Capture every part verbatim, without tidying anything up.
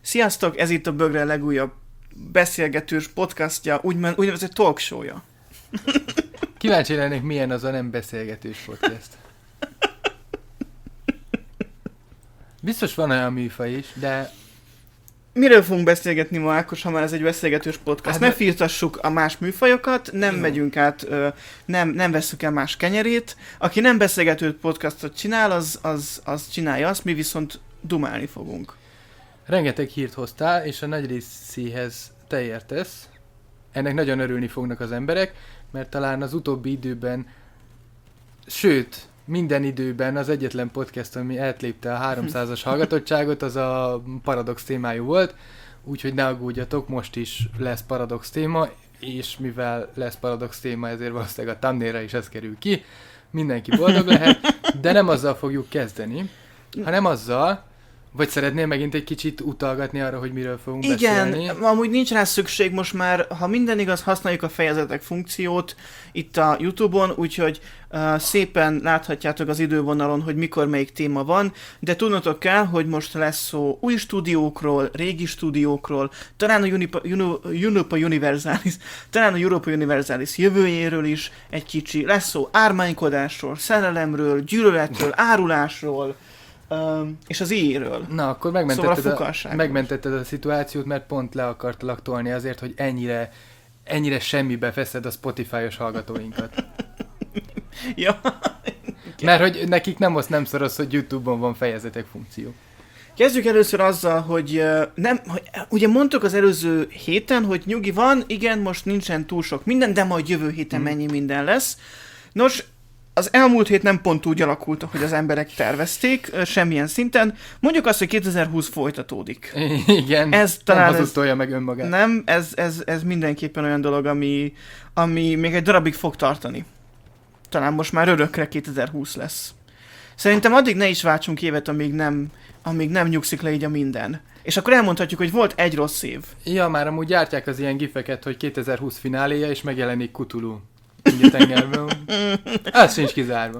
Sziasztok, ez itt a Bögre legújabb beszélgetős podcastja, úgymond, úgynevezett talk show-ja. Kíváncsi lennék, milyen az a nem beszélgetős podcast. Biztos van olyan műfaj is, de... Miről fogunk beszélgetni ma, Ákos, ha már ez egy beszélgetős podcast? Hát, ne de... firtassuk a más műfajokat, nem jó. megyünk át, nem, nem vesszük el más kenyerét. Aki nem beszélgető podcastot csinál, az, az, az csinálja azt, mi viszont dumálni fogunk. Rengeteg hírt hoztál, és a nagy részéhez te értesz. Ennek nagyon örülni fognak az emberek, mert talán az utóbbi időben, sőt, minden időben az egyetlen podcast, ami átlépte a háromszázas hallgatottságot, az a Paradox témájú volt, úgyhogy ne aggódjatok, most is lesz Paradox téma, és mivel lesz Paradox téma, ezért valószínűleg a thumbnailre is ez kerül ki, mindenki boldog lehet, de nem azzal fogjuk kezdeni, hanem azzal, vagy szeretnél megint egy kicsit utalgatni arra, hogy miről fogunk Igen, beszélni? Igen, amúgy nincs rá szükség most már, ha minden igaz, használjuk a fejezetek funkciót itt a YouTube-on, úgyhogy uh, szépen láthatjátok az idővonalon, hogy mikor melyik téma van, de tudnotok kell, hogy most lesz szó új stúdiókról, régi stúdiókról, talán a Unipa, Unipa Universalis, talán a Europa Universalis jövőjéről is egy kicsi, lesz szó ármánykodásról, szerelemről, gyűlöletről, árulásról, Um, és az éjéről. Na, akkor megmentetted, szóval a, a, megmentetted a szituációt, mert pont le akartalak tolni azért, hogy ennyire, ennyire semmibe feszed a Spotify-os hallgatóinkat. Ja. Mert hogy nekik nem az nem szoros, hogy YouTube-on van fejezetek funkció. Kezdjük először azzal, hogy, nem, hogy ugye mondtuk az előző héten, hogy nyugi van, igen, most nincsen túl sok minden, de majd jövő héten hmm. mennyi minden lesz. Nos, az elmúlt hét nem pont úgy alakult, ahogy az emberek tervezték, semmilyen szinten. Mondjuk azt, hogy kétezer-húsz folytatódik. Igen, ez talán nem hazudtolja meg önmagát. Nem, ez, ez, ez mindenképpen olyan dolog, ami, ami még egy darabig fog tartani. Talán most már örökre kétezer-húsz lesz. Szerintem addig ne is váltsunk évet, amíg nem, amíg nem nyugszik le így a minden. És akkor elmondhatjuk, hogy volt egy rossz év. Ja, már amúgy gyártják az ilyen gifeket, hogy kétezer-húsz fináléja, és megjelenik Cthulhu. Így a tengerből. Ez sincs kizárva.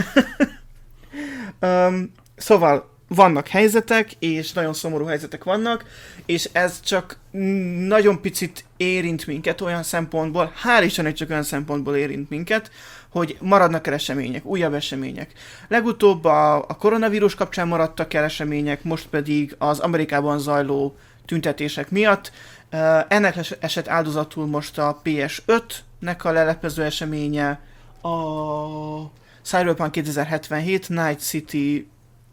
um, szóval vannak helyzetek, és nagyon szomorú helyzetek vannak, és ez csak nagyon picit érint minket olyan szempontból, hál' Istennek csak olyan szempontból érint minket, hogy maradnak el események, újabb események. Legutóbb a, a koronavírus kapcsán maradtak el események, most pedig az Amerikában zajló tüntetések miatt. Uh, ennek esett áldozatul most a pé es ötnek a lelepező eseménye, a Cyberpunk kétezer-hetvenhét, Night City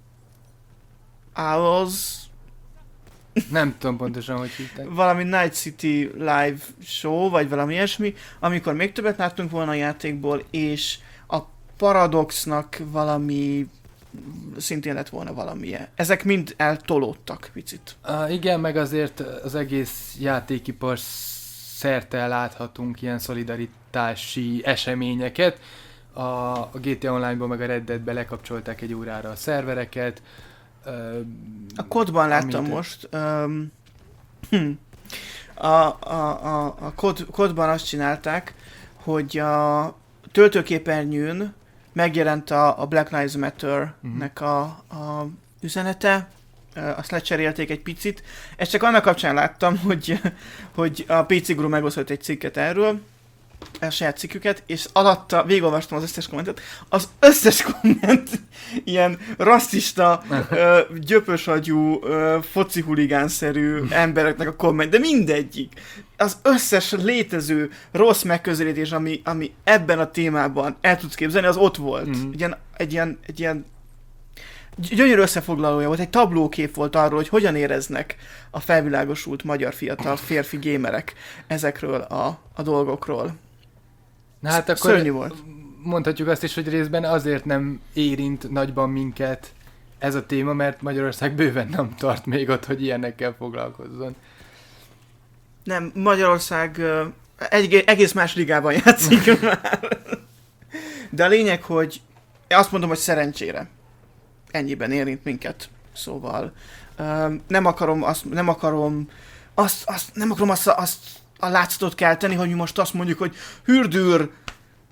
Owls. Nem tudom pontosan, hogy hívták. Valami Night City Live Show, vagy valami ilyesmi, amikor még többet láttunk volna a játékból, és a Paradoxnak valami szintén lett volna valamilyen. Ezek mind eltolódtak picit. Uh, igen, meg azért az egész játékipar szerte láthatunk ilyen szolidaritási eseményeket. A, a gé té á Online-ban meg a Red Dead-be lekapcsolták egy órára a szervereket. Uh, a kodban láttam most. Um, hm. A, a, a, a kod, kodban azt csinálták, hogy a töltőképernyőn megjelent a, a Black Lives Matter-nek a, a üzenete, azt lecserélték egy picit. Ezt csak annak kapcsán láttam, hogy, hogy a pé cé Guru megosztott egy cikket erről, a saját cikküket, és alatta végigolvastam az összes kommentet. Az összes komment ilyen rasszista, ö, gyöpösagyú, ö, foci huligánszerű embereknek a komment, de mindegyik. Az összes létező rossz megközelítés, ami, ami ebben a témában el tudsz képzelni, az ott volt. Mm-hmm. Egy, ilyen, egy, ilyen, egy ilyen gyönyörű összefoglalója volt, egy tablókép volt arról, hogy hogyan éreznek a felvilágosult magyar fiatal férfi gémerek ezekről a, a dolgokról. Na hát akkor szörnyű volt. Mondhatjuk azt is, hogy részben azért nem érint nagyban minket ez a téma, mert Magyarország bőven nem tart még ott, hogy ilyenekkel foglalkozzon. Nem, Magyarország egy, egész más ligában játszik már. De a lényeg, hogy azt mondom, hogy szerencsére ennyiben érint minket. Szóval nem akarom azt, nem akarom azt, azt nem akarom azt, azt a látszatot kelteni, hogy mi most azt mondjuk, hogy hürdűr,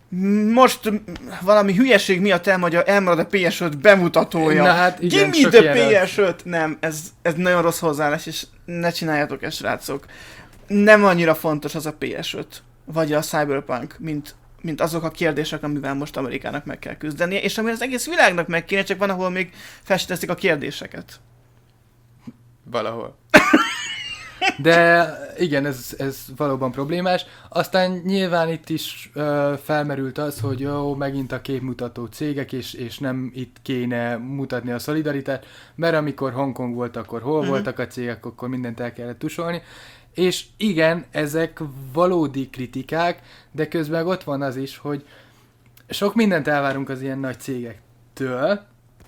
most valami hülyeség miatt elmarad, elmarad a pé es öt bemutatója. Na hát igen, Give me the pé es öt! Nem, ez, ez nagyon rossz hozzáállás, és ne csináljátok ezt, srácok. Nem annyira fontos az a pé es öt, vagy a Cyberpunk, mint, mint azok a kérdések, amivel most Amerikának meg kell küzdenie, és ami az egész világnak meg kéne, csak van, ahol még festeszik a kérdéseket. Valahol. De igen, ez, ez valóban problémás. Aztán nyilván itt is ö, felmerült az, hogy jó, megint a képmutató cégek, és, és nem itt kéne mutatni a szolidaritást, mert amikor Hongkong volt, akkor hol mm-hmm. voltak a cégek, akkor mindent el kellett tusolni. És igen, ezek valódi kritikák, de közben ott van az is, hogy sok mindent elvárunk az ilyen nagy cégektől,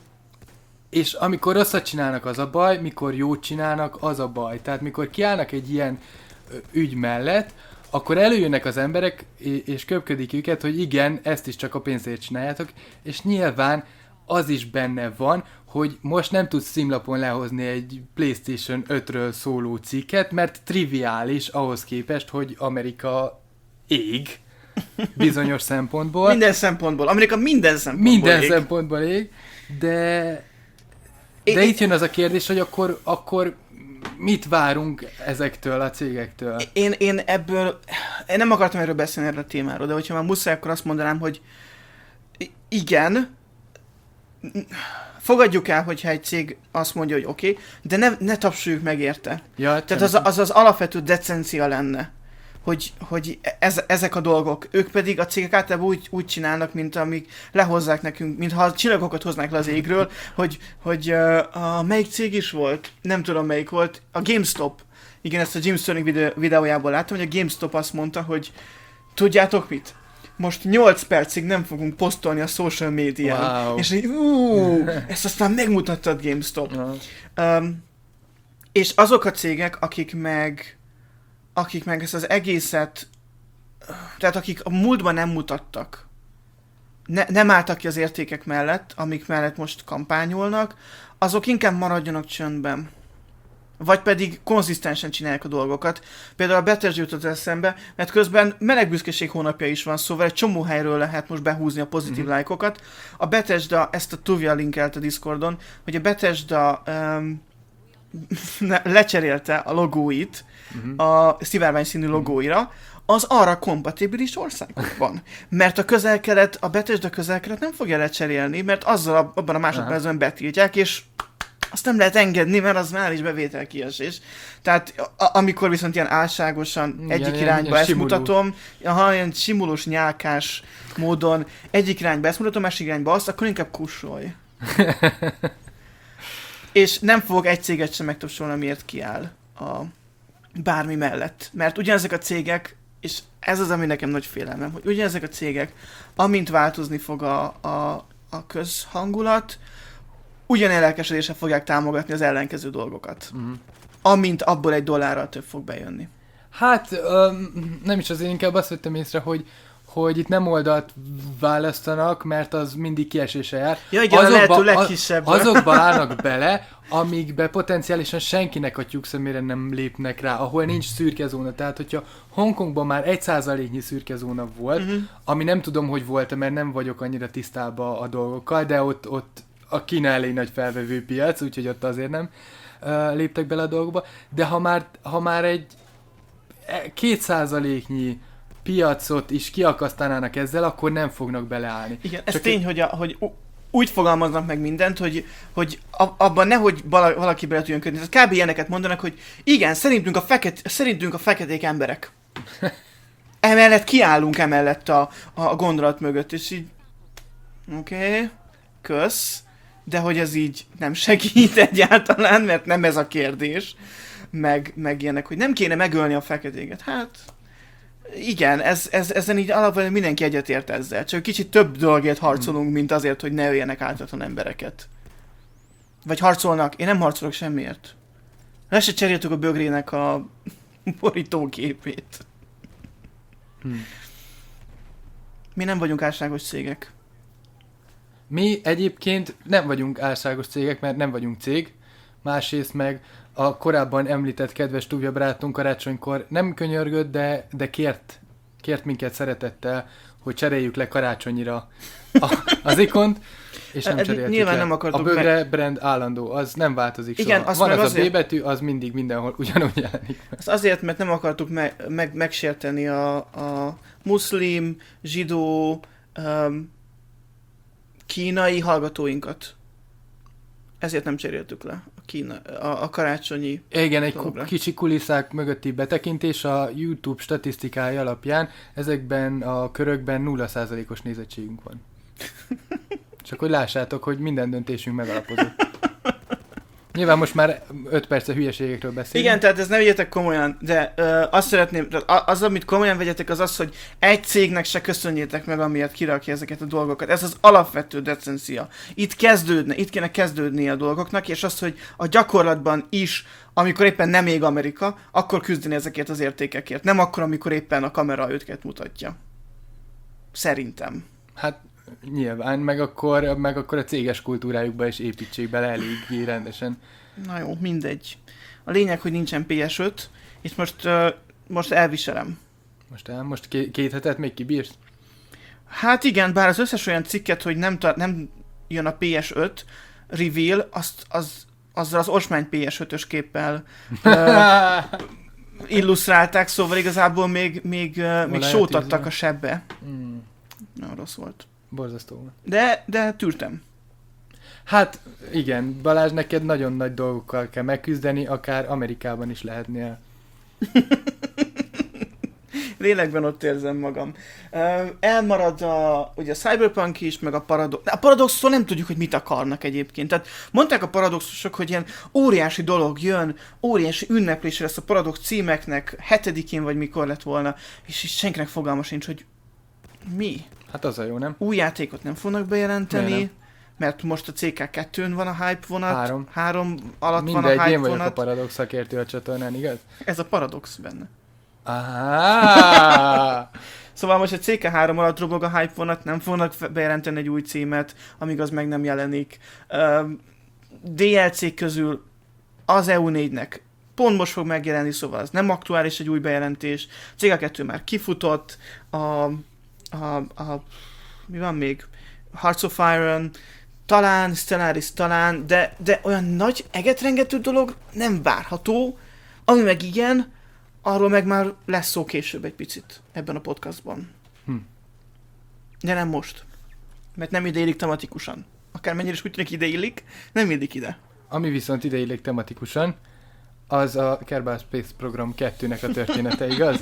és amikor rosszat csinálnak, az a baj, mikor jót csinálnak, az a baj. Tehát mikor kiállnak egy ilyen ügy mellett, akkor előjönnek az emberek, és köpködik őket, hogy igen, ezt is csak a pénzért csináljátok, és nyilván az is benne van, hogy most nem tudsz címlapon lehozni egy PlayStation ötről szóló cikket, mert triviális ahhoz képest, hogy Amerika ég bizonyos szempontból. Minden szempontból. Amerika minden szempontból Minden ég. szempontból ég, de... De É, itt jön az a kérdés, hogy akkor, akkor mit várunk ezektől a cégektől? Én, én ebből, én nem akartam erről beszélni erről a témáról, de hogyha már muszáj, akkor azt mondanám, hogy igen, fogadjuk el, hogyha egy cég azt mondja, hogy oké, okay, de ne, ne tapsoljuk meg érte. Ja, Tehát az, az az alapvető decencia lenne, hogy, hogy ez, ezek a dolgok, ők pedig a cégek általában úgy, úgy csinálnak, mint amik lehozzák nekünk, mintha a csillagokat hoznák le az égről, hogy, hogy uh, a melyik cég is volt, nem tudom melyik volt, a GameStop. Igen, ezt a Jim Sterling videó, videójából láttam, hogy a GameStop azt mondta, hogy tudjátok mit? Most nyolc percig nem fogunk posztolni a social médián. Wow. És így, ú, ezt aztán megmutattad GameStop. Ja. Um, és azok a cégek, akik meg akik meg ezt az egészet, tehát akik a múltban nem mutattak, ne, nem álltak ki az értékek mellett, amik mellett most kampányolnak, azok inkább maradjanak csöndben. Vagy pedig konzisztensen csinálják a dolgokat. Például a Bethesda jutott eszembe, mert közben melegbüszkeség hónapja is van, szóval egy csomó helyről lehet most behúzni a pozitív mm-hmm. lájkokat. A Bethesda, ezt a Tuvia linkelt a Discordon, hogy a Bethesda um, lecserélte a logóit uh-huh. a szivárvány színű logóira, az arra kompatibilis országokban. Mert a közel-kelet, a Bethesda közel-kelet nem fogja lecserélni, mert azzal abban a másodpercben betiltják, és azt nem lehet engedni, mert az már is bevételkiesés. Tehát a- amikor viszont ilyen álságosan igen, egyik ilyen, irányba ilyen ezt simuló. mutatom, aha, ilyen simulós, nyálkás módon egyik irányba ezt mutatom, másik irányba azt, akkor inkább kussolj. És nem fogok egy céget sem megtapsolni, amiért kiáll a bármi mellett. Mert ugyanezek a cégek, és ez az, ami nekem nagy félelmem, hogy ugyanezek a cégek, amint változni fog a, a, a közhangulat, ugyan lelkesedéssel fogják támogatni az ellenkező dolgokat. Uh-huh. Amint abból egy dollárral több fog bejönni. Hát öm, nem is azért, inkább azt vettem észre, hogy hogy itt nem oldalt választanak, mert az mindig kiesése jár. Ja, igen, azokba, a lehető legkisebb. Azokba állnak bele, amikbe potenciálisan senkinek a tyúk szemére nem lépnek rá, ahol nincs szürke zóna. Tehát, hogyha Hongkongban már egy százaléknyi szürke zóna volt, uh-huh. ami nem tudom, hogy volt, mert nem vagyok annyira tisztában a dolgokkal, de ott, ott a Kína elég nagy felvevő piac, úgyhogy ott azért nem uh, léptek bele a dolgokba. De ha már, ha már egy két százaléknyi piacot is kiakasztanának ezzel, akkor nem fognak beleállni. Igen, ez Csak tény, egy... hogy, a, hogy úgy fogalmaznak meg mindent, hogy, hogy abban nehogy valaki bele tudjon kötni. Tehát kb. Ilyeneket mondanak, hogy igen, szerintünk a, feket, szerintünk a feketék emberek. Emellett kiállunk emellett a, a gondolat mögött, és így oké, okay, kösz, de hogy ez így nem segít egyáltalán, mert nem ez a kérdés, meg, meg ilyenek, hogy nem kéne megölni a feketéket. Hát... Igen, ez, ez, ezen így alapvetően mindenki egyetért ezzel. Csak kicsit több dolgért harcolunk, mint azért, hogy ne öljenek ártatlan embereket. Vagy harcolnak. Én nem harcolok semmiért. Le se cseréltük a bögrének a borítógépét. Hmm. Mi nem vagyunk álságos cégek. Mi egyébként nem vagyunk álságos cégek, mert nem vagyunk cég. Másrészt meg a korábban említett kedves Tuvia barátunk karácsonykor nem könyörgött, de, de kért kért minket szeretettel, hogy cseréljük le karácsonyira a, az ikont, és nem cseréltük Nyilván le. nem akartuk a bögre meg... brand állandó, az nem változik Igen, soha. azt Van meg az azért... a B betű, az mindig mindenhol ugyanúgy jelenik. Azt azért, mert nem akartuk me- meg- megsérteni a, a muszlim, zsidó, um, kínai hallgatóinkat. Ezért nem cseréltük le a, kína, a, a karácsonyi Igen, egy dologra. kicsi kulisszák mögötti betekintés a YouTube statisztikája alapján ezekben a körökben nulla százalékos nézettségünk van. Csak hogy lássátok, hogy minden döntésünk megalapozott. Nyilván most már öt perce hülyeségekről beszélünk. Igen, tehát ez ne vegyetek komolyan, de ö, azt szeretném, az, amit komolyan vegyetek, az az, hogy egy cégnek se köszönjétek meg, amiért kirakja ezeket a dolgokat. Ez az alapvető decencia. Itt kezdődne, itt kéne kezdődni a dolgoknak, és az, hogy a gyakorlatban is, amikor éppen nem ég Amerika, akkor küzdeni ezekért az értékekért. Nem akkor, amikor éppen a kamera őket mutatja. Szerintem. Hát nyilván, meg akkor, meg akkor a céges kultúrájukba is építsék bele eléggé rendesen. Na jó, mindegy. A lényeg, hogy nincsen pé es öt. Itt most, uh, most elviselem. Most el, most ké- két hetet még kibírsz? Hát igen, bár az összes olyan cikket, hogy nem, ta- nem jön a pé es öt reveal, azt, az, azzal az osmány pé es ötös képpel uh, illusztrálták, szóval igazából még, még, uh, még sót adtak a sebbe. Mm. Nagyon rossz volt. Borzasztó volt. De, de tűrtem. Hát igen, Balázs, neked nagyon nagy dolgokkal kell megküzdeni, akár Amerikában is lehetnél. Lélekben ott érzem magam. Uh, elmarad a, ugye a Cyberpunk is, meg a Paradox. A Paradoxtól nem tudjuk, hogy mit akarnak egyébként. Tehát mondták a Paradoxosok, hogy ilyen óriási dolog jön, óriási ünneplésre lesz a Paradox címeknek, hetedikén vagy mikor lett volna, és is senkinek fogalma sincs, hogy mi? Hát az a jó, nem? Új játékot nem fognak bejelenteni, Nem. mert most a cé ká kettőn van a hype vonat, Három. három alatt Mindegy, van a hype én vagyok vonat. a Paradox szakértő a csatornán, igaz? Ez a Paradox benne. Ah! Szóval most a cé ká három alatt robog a hype vonat, nem fognak fe- bejelenteni egy új címet, amíg az meg nem jelenik. Um, dé el cé közül az é u négynek pont most fog megjelenni, szóval az nem aktuális egy új bejelentés. cé ká kettő már kifutott, a, a, a mi van még? Hearts of Iron, talán, Stellaris talán, de, de olyan nagy egetrengető dolog nem várható, ami meg igen, arról meg már lesz szó később egy picit ebben a podcastban. Hm. De nem most. Mert nem ide illik tematikusan. Akármennyire is úgy tűnik ide illik, nem illik ide. Ami viszont ide illik tematikusan, az a Kerbal Space Program kettőnek a története, igaz?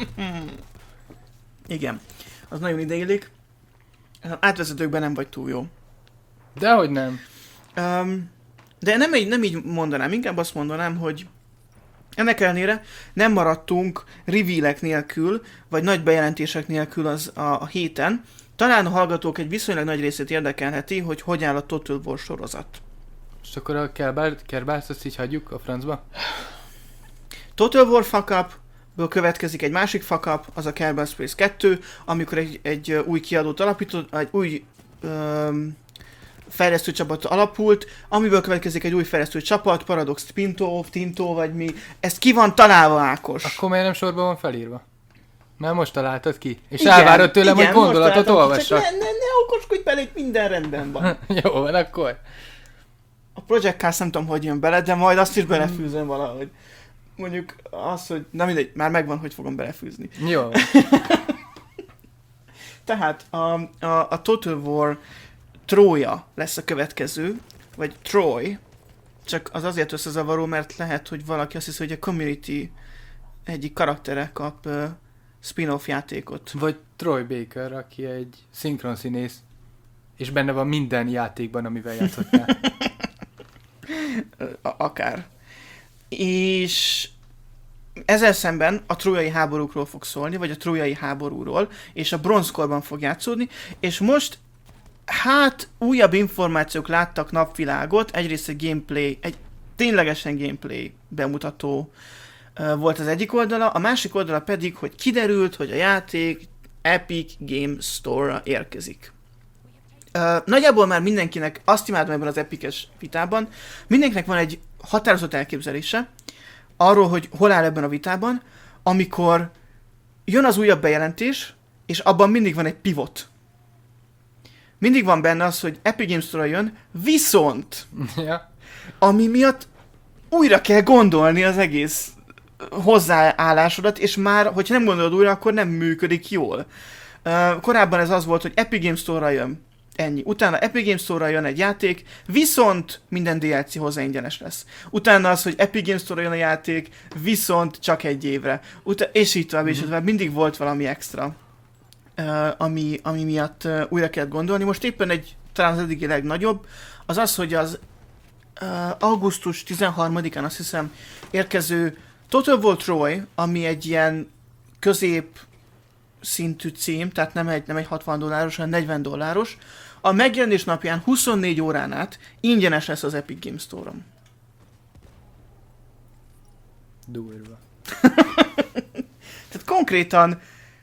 Igen. Az nagyon ide illik. Átvezetőkben nem vagy túl jó. Dehogy nem. Um, de nem így, nem így mondanám, inkább azt mondanám, hogy ennek ellenére nem maradtunk reveal-ek nélkül, vagy nagy bejelentések nélkül az a, a héten. Talán a hallgatók egy viszonylag nagy részét érdekelheti, hogy hogy áll a Total War sorozat. És akkor a Kerbálst azt így hagyjuk a francba? Total War fuck up-ből következik egy másik fuck up, az a Kerbal Space kettő, amikor egy, egy új kiadót alapított, egy új um, fejlesztő csapat alapult, amiből következik egy új fejlesztő csapat, Paradox Pinto, Tinto vagy mi. Ez ki van találva, Ákos? Akkor miért nem sorban van felírva? Mert most találtad ki. És Igen, elvárod tőlem, igen, hogy gondolatot olvassak. Ne, ne, ne okoskodj bele, itt minden rendben van. Jó van, akkor. A Project Cast nem tudom, hogy jön bele, de majd azt is belefűzöm valahogy. Mondjuk az, hogy... Na mindegy, már megvan, hogy fogom belefűzni. Jó. Tehát a, a, a Total War Trója lesz a következő, vagy Troy, csak az azért összezavaró, mert lehet, hogy valaki azt hiszi, hogy a Community egyik karaktere kap uh, spin-off játékot. Vagy Troy Baker, aki egy szinkronszínész, és benne van minden játékban, amivel játszottál. A- akár. És ezzel szemben a trójai háborúkról fog szólni, vagy a trójai háborúról, és a bronzkorban fog játszódni, és most hát újabb információk láttak napvilágot, egyrészt egy gameplay, egy ténylegesen gameplay bemutató uh, volt az egyik oldala, a másik oldala pedig, hogy kiderült, hogy a játék Epic Game Store-ra érkezik. Uh, nagyjából már mindenkinek, azt imádom ebben az Epic-es vitában, mindenkinek van egy határozott elképzelése arról, hogy hol áll ebben a vitában, amikor jön az újabb bejelentés, és abban mindig van egy pivot. Mindig van benne az, hogy Epic Games Store jön, viszont, ja. ami miatt újra kell gondolni az egész hozzáállásodat, és már, hogyha nem gondolod újra, akkor nem működik jól. Uh, korábban ez az volt, hogy Epic Games Store-ra jön, ennyi. Utána Epic Games Store-ra jön egy játék, viszont minden dé el cé hozzá ingyenes lesz. Utána az, hogy Epic Games Store-ra jön a játék, viszont csak egy évre. Utána, és így tovább, és így tovább. Mindig volt valami extra, uh, ami, ami miatt uh, újra kellett gondolni. Most éppen egy, talán az eddigi legnagyobb, az az, hogy az uh, augusztus tizenharmadikán azt hiszem érkező Total War Troy, ami egy ilyen közép szintű cím, tehát nem egy, nem egy hatvan dolláros, hanem negyven dolláros, a megjelenés napján huszonnégy órán át ingyenes lesz az Epic Games Store-on. Durva. Tehát konkrétan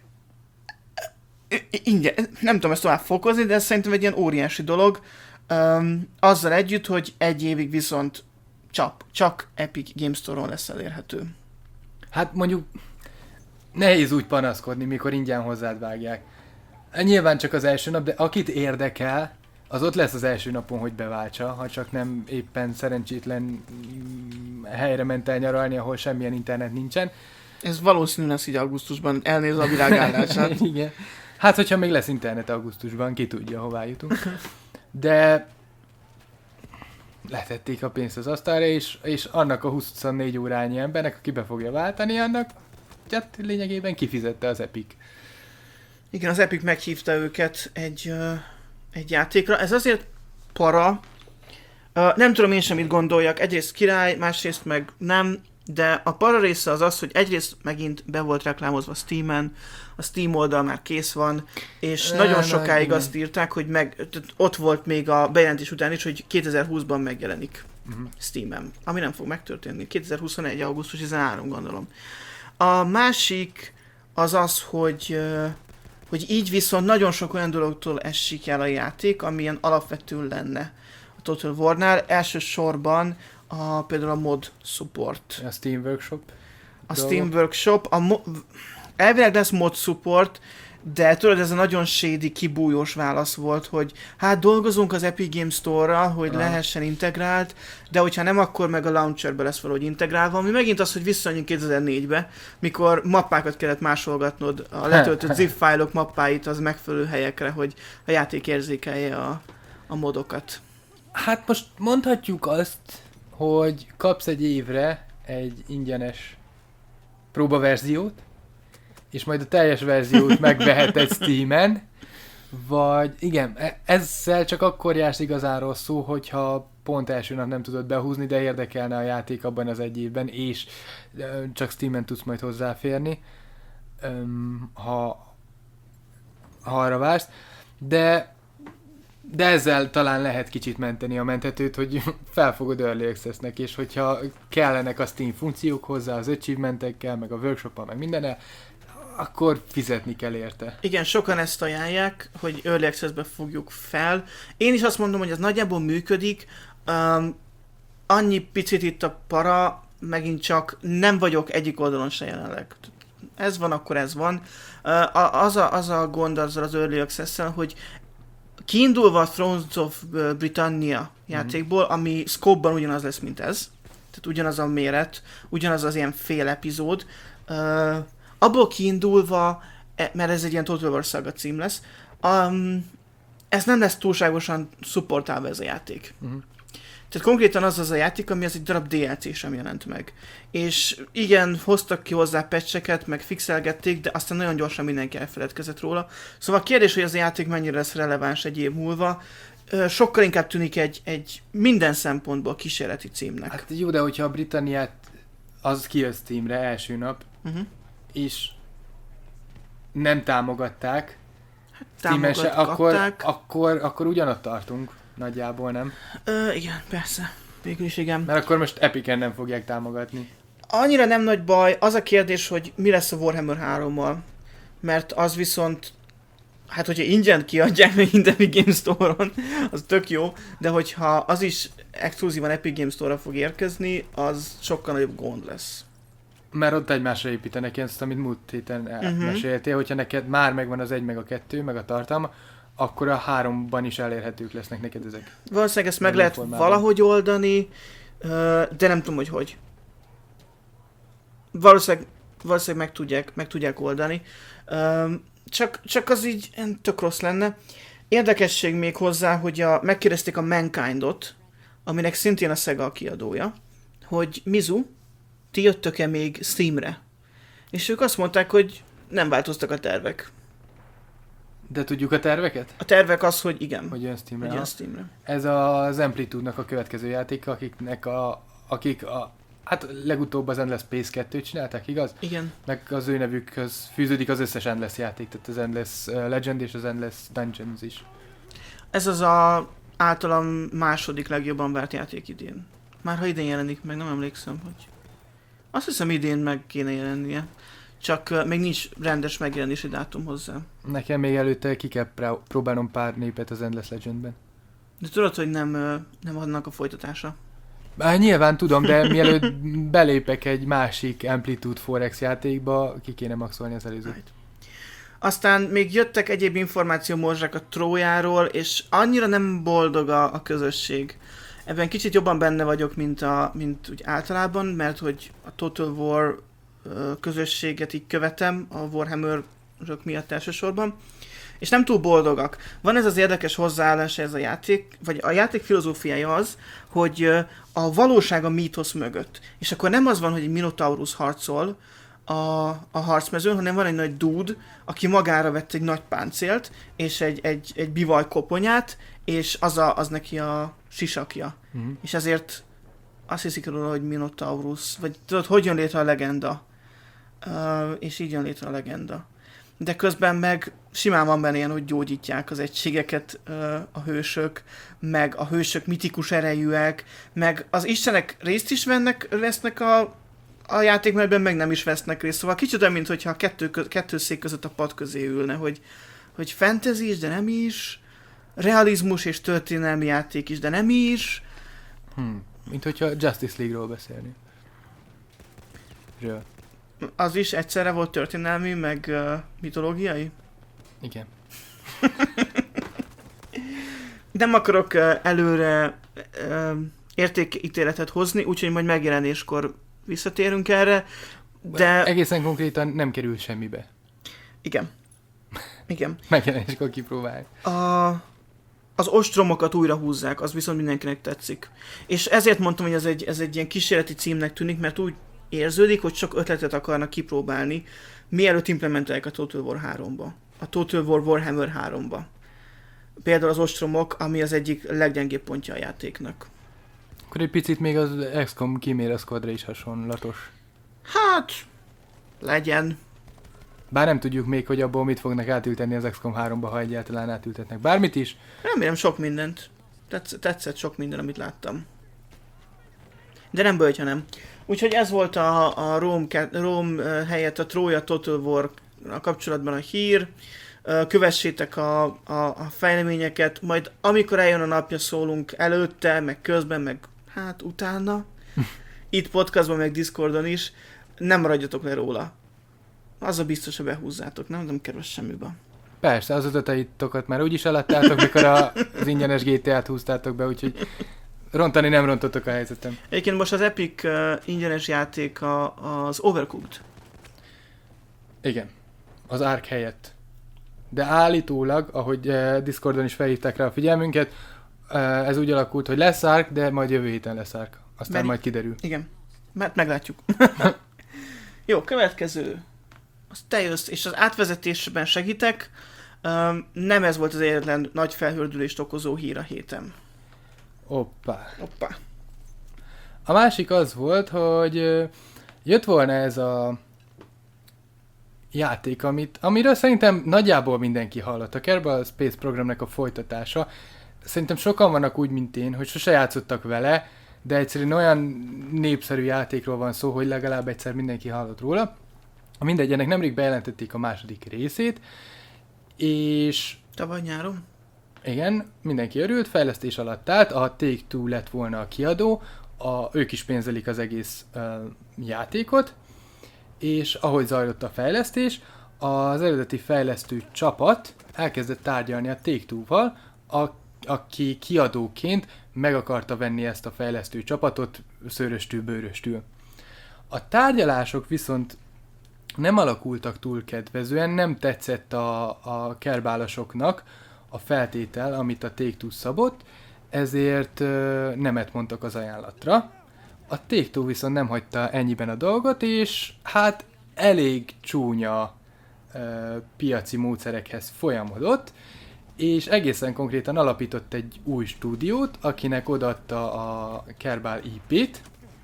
ingyen, nem tudom ezt tovább fokozni, de ez szerintem egy ilyen óriási dolog. Um, azzal együtt, hogy egy évig viszont csak, csak Epic Games Store-on lesz elérhető. Hát mondjuk nehéz úgy panaszkodni, mikor ingyen hozzád vágják. Nyilván csak az első nap, de akit érdekel, az ott lesz az első napon, hogy beváltsa, ha csak nem éppen szerencsétlen helyre ment el nyaralni, ahol semmilyen internet nincsen. Ez valószínű lesz így augusztusban, elnéz a világ állását. Igen. Hát, hogyha még lesz internet augusztusban, ki tudja, hová jutunk. De letették a pénzt az asztalra, és, és annak a huszonnégy órányi embernek, aki be fogja váltani, annak hát lényegében kifizette az Epic. Igen, az Epic meghívta őket egy, uh, egy játékra. Ez azért para. Uh, nem tudom én sem mit gondoljak. Egyrészt király, másrészt meg nem. De a para része az az, hogy egyrészt megint be volt reklámozva Steamen, a Steam oldal már kész van, és e, nagyon sokáig na, azt írták, hogy meg, ott volt még a bejelentés után is, hogy kétezer-húszban megjelenik uh-huh. Steamen, ami nem fog megtörténni. kétezer-huszonegy. augusztus tizenharmadika gondolom. A másik az az, hogy, hogy így viszont nagyon sok olyan dologtól esik el a játék, amilyen alapvető lenne a Total War-nál. Elsősorban a, például a mod support. A Steam Workshop. A dolgok. Steam Workshop. A mo- elvileg lesz mod support, de tudod, ez a nagyon shady, kibújós válasz volt, hogy hát dolgozunk az Epic Games Store-ra, hogy ah. lehessen integrált, de hogyha nem, akkor meg a launcherbe lesz valahogy integrálva, ami megint az, hogy visszanyunk kétezer-négybe, mikor mappákat kellett másolgatnod, a letöltött zip fájlok mappáit az megfelelő helyekre, hogy a játék érzékelje a, a modokat. Hát most mondhatjuk azt, hogy kapsz egy évre egy ingyenes próbaverziót, és majd a teljes verziót megveheted Steamen, vagy igen, ezzel csak akkor jársz igazán rosszul, hogyha pont első nap nem tudod behúzni, de érdekelne a játék abban az egy évben, és csak Steamen tudsz majd hozzáférni, ha, ha arra vársz, de De ezzel talán lehet kicsit menteni a mentetőt, hogy felfogod Early Access-nek, és hogyha kellenek a Steam funkciók hozzá, az achievementekkel, meg a workshop-al, meg mindennel, akkor fizetni kell érte. Igen, sokan ezt ajánlják, hogy Early Access-be fogjuk fel. Én is azt mondom, hogy ez nagyjából működik. Um, annyi picit itt a para, megint csak nem vagyok egyik oldalon se jelenleg. Ez van, akkor ez van. Uh, az, a, az a gond azzal az Early Access-szel, hogy kiindulva a Thrones of Britannia játékból, ami scope-ban ugyanaz lesz, mint ez, tehát ugyanaz a méret, ugyanaz az ilyen fél epizód, uh, abból kiindulva, mert ez egy ilyen Total War Saga cím lesz, um, ez nem lesz túlságosan supportálva ez a játék. Uh-huh. Tehát konkrétan az az a játék, ami az egy darab dé el cé sem jelent meg. És igen, hoztak ki hozzá patcheket, meg fixelgették, de aztán nagyon gyorsan mindenki elfeledkezett róla. Szóval a kérdés, hogy az a játék mennyire lesz releváns egy év múlva, sokkal inkább tűnik egy, egy minden szempontból kísérleti címnek. Hát jó, de hogyha a Britanniát az kijött Steamre első nap, uh-huh. és nem támogatták, hát támogatták, akkor, akkor, akkor ugyanott tartunk. Nagyjából nem. Ö, igen, persze. Végül is igen. Mert akkor most Epicen nem fogják támogatni. Annyira nem nagy baj. Az a kérdés, hogy mi lesz a Warhammer hárommal. Mert az viszont, hát hogyha ingyen kiadják meg minden Epic Games Store-on, az tök jó, de hogyha az is exkluzívan Epic Games Store-ra fog érkezni, az sokkal nagyobb gond lesz. Mert ott egymásra építenek, ezt, amit múlt héten Uh-huh. meséltél, hogyha neked már megvan az egy, meg a kettő, meg a tartalma, akkor a háromban is elérhetők lesznek neked ezek. Valószínűleg ezt meg Nem lehet formában. valahogy oldani, ö, de nem tudom, hogy hogy. Valószínűleg, valószínűleg meg, tudják, meg tudják oldani. Ö, csak, csak az így ilyen tök rossz lenne. Érdekesség még hozzá, hogy a, megkérdezték a Mankindot, aminek szintén a Sega a kiadója, hogy Mizu, ti jöttök-e még Steamre? És ők azt mondták, hogy nem változtak a tervek. De tudjuk a terveket? A tervek az, hogy igen, Hogy jön Steamre. hogy jön ha? Steamre. Ez az Amplitude-nak a következő játék, akiknek a, akik a, hát legutóbb az Endless Space kettőt csinálták, igaz? Igen. Meg az ő nevükhöz fűződik az összes Endless játék, tehát az Endless uh, Legend és az Endless Dungeons is. Ez az a általam második legjobban várt játék idén. Már ha idén jelenik meg, nem emlékszem, hogy... Azt hiszem idén meg kéne jelennie. Csak uh, még nincs rendes megjelenési dátum hozzá. Nekem még előtte ki kell prá- próbálnom pár népet az Endless Legendben. De tudod, hogy nem, uh, nem adnak a folytatásra. Bár nyilván tudom, de mielőtt belépek egy másik Amplitude Forex játékba, ki kéne maxolni az előzőt. Right. Aztán még jöttek egyéb információ morzsák a Trójáról, és annyira nem boldog a, a közösség. Ebben kicsit jobban benne vagyok, mint, a, mint úgy általában, mert hogy a Total War ö, közösséget így követem, a Warhammer-ök miatt elsősorban, és nem túl boldogak. Van ez az érdekes hozzáállás ez a játék, vagy a játék filozófiája az, hogy ö, a valóság a mítosz mögött. És akkor nem az van, hogy egy Minotaurus harcol a, a harcmezőn, hanem van egy nagy dude, aki magára vett egy nagy páncélt, és egy, egy, egy bivaj koponyát, és az, a, az neki a sisakja. Uh-huh. És ezért azt hiszik róla, hogy Minotaurus, vagy tudod, hogy jön létre a legenda. Uh, és így jön létre a legenda. De közben meg simán van benne ilyen, hogy gyógyítják az egységeket uh, a hősök, meg a hősök mitikus erejűek, meg az istenek részt is vennek, vesznek a, a játékmenetben, meg nem is vesznek részt. Szóval kicsit olyan, mint hogyha a kettő, kettő szék között a pad közé ülne, hogy, hogy fantasy is, de nem is, realizmus és történelmi játék is, de nem is. Hmm. Mint hogyha Justice League-ról beszélni. Ről. Az is egyszerre volt történelmi, meg uh, mitológiai? Igen. Nem akarok uh, előre uh, értékítéletet hozni, úgyhogy majd megjelenéskor visszatérünk erre, de... Egészen konkrétan nem került semmibe. Igen. Igen. Megjelenéskor kipróbálják. A... Az ostromokat újra húzzák, az viszont mindenkinek tetszik. És ezért mondtam, hogy ez egy, ez egy ilyen kísérleti címnek tűnik, mert úgy érződik, hogy sok ötletet akarnak kipróbálni, mielőtt implementálják a Total War háromba. A Total War Warhammer háromba. Például az ostromok, ami az egyik leggyengébb pontja a játéknak. Akkor egy picit még az X COM Chimera Squadra is hasonlatos. Hát, legyen. Bár nem tudjuk még, hogy abból mit fognak átülteni az X COM háromba, ha egyáltalán átültetnek bármit is. Remélem sok mindent. Tetsz, tetszett sok minden, amit láttam. De nem baj, ha nem. Úgyhogy ez volt a, a Rome, Rome helyett a Trója Total War kapcsolatban a hír. Kövessétek a, a, a fejleményeket, majd amikor eljön a napja, szólunk előtte, meg közben, meg hát utána. Itt podcastban, meg Discordon is. Nem maradjatok le róla. Az a biztos, hogy behúzzátok, nem? Nem kerül semmibe. Persze, az adataitokat már úgyis eladtátok, mikor a, az ingyenes gé té át húztátok be, úgyhogy rontani nem rontottok a helyzetem. Egyébként most az Epic uh, ingyenes játék a, az Overcooked. Igen, az Ark helyett. De állítólag, ahogy uh, Discordon is felhívták rá a figyelmünket, uh, ez úgy alakult, hogy lesz Ark, de majd jövő héten lesz Ark. Aztán Mert... majd kiderül. Igen, mert meglátjuk. Jó, következő. Az te jössz, és az átvezetésben segítek. Um, nem ez volt az egyetlen nagy felhördülést okozó hír a héten. Hoppá. Hoppá. A másik az volt, hogy uh, jött volna ez a játék, amit, amiről szerintem nagyjából mindenki hallott. A Kerbal Space programnak a folytatása. Szerintem sokan vannak úgy, mint én, hogy sose játszottak vele, de egyszerűen olyan népszerű játékról van szó, hogy legalább egyszer mindenki hallott róla. Mindegy, ennek nemrég bejelentették a második részét, és... Tavaly nyáron? Igen, mindenki örült, fejlesztés alatt állt, a Take-Two lett volna a kiadó, a, ők is pénzelik az egész uh, játékot, és ahogy zajlott a fejlesztés, az eredeti fejlesztő csapat elkezdett tárgyalni a Take-Two-val, a, aki kiadóként meg akarta venni ezt a fejlesztő csapatot szőröstül-bőröstül. A tárgyalások viszont nem alakultak túl kedvezően, nem tetszett a, a kerbálasoknak a feltétel, amit a Take-Two szabott, ezért ö, nemet mondtak az ajánlatra. A Take-Two viszont nem hagyta ennyiben a dolgot, és hát elég csúnya ö, piaci módszerekhez folyamodott, és egészen konkrétan alapított egy új stúdiót, akinek odaadta a Kerbal í pét,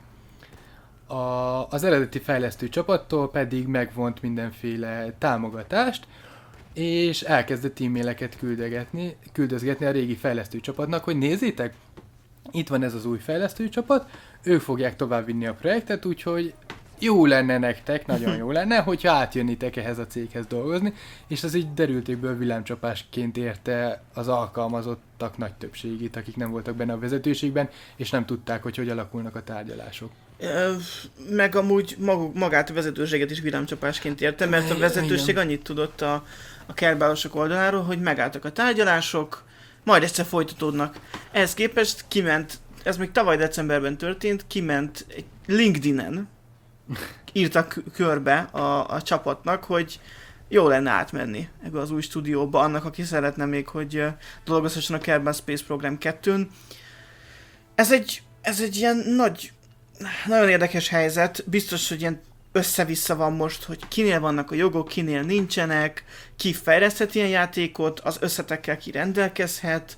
a, az eredeti fejlesztő csapattól pedig megvont mindenféle támogatást, és elkezdett e-maileket küldegetni, küldözgetni a régi fejlesztő csapatnak, hogy nézzétek, itt van ez az új fejlesztő csapat, ők fogják továbbvinni a projektet, úgyhogy jó lenne nektek, nagyon jó lenne, hogyha átjönnitek ehhez a céghez dolgozni, és az így derültékből villámcsapásként érte az alkalmazottak nagy többségét, akik nem voltak benne a vezetőségben, és nem tudták, hogy hogy alakulnak a tárgyalások. Meg amúgy maguk, magát a vezetőséget is villámcsapásként érte, mert a vezetőség annyit tudott a, a kerbálosok oldaláról, hogy megálltak a tárgyalások, majd egyszer folytatódnak. Ehhez képest kiment, ez még tavaly decemberben történt, kiment egy LinkedIn-en, írtak körbe a, a csapatnak, hogy jó lenne átmenni ebbe az új stúdióba, annak, aki szeretne még, hogy dolgozhasson a Kerbal Space Program kettőn. Ez egy, ez egy ilyen nagy, nagyon érdekes helyzet, biztos, hogy ilyen össze-vissza van most, hogy kinél vannak a jogok, kinél nincsenek, ki fejleszthet ilyen játékot, az összetekkel ki rendelkezhet,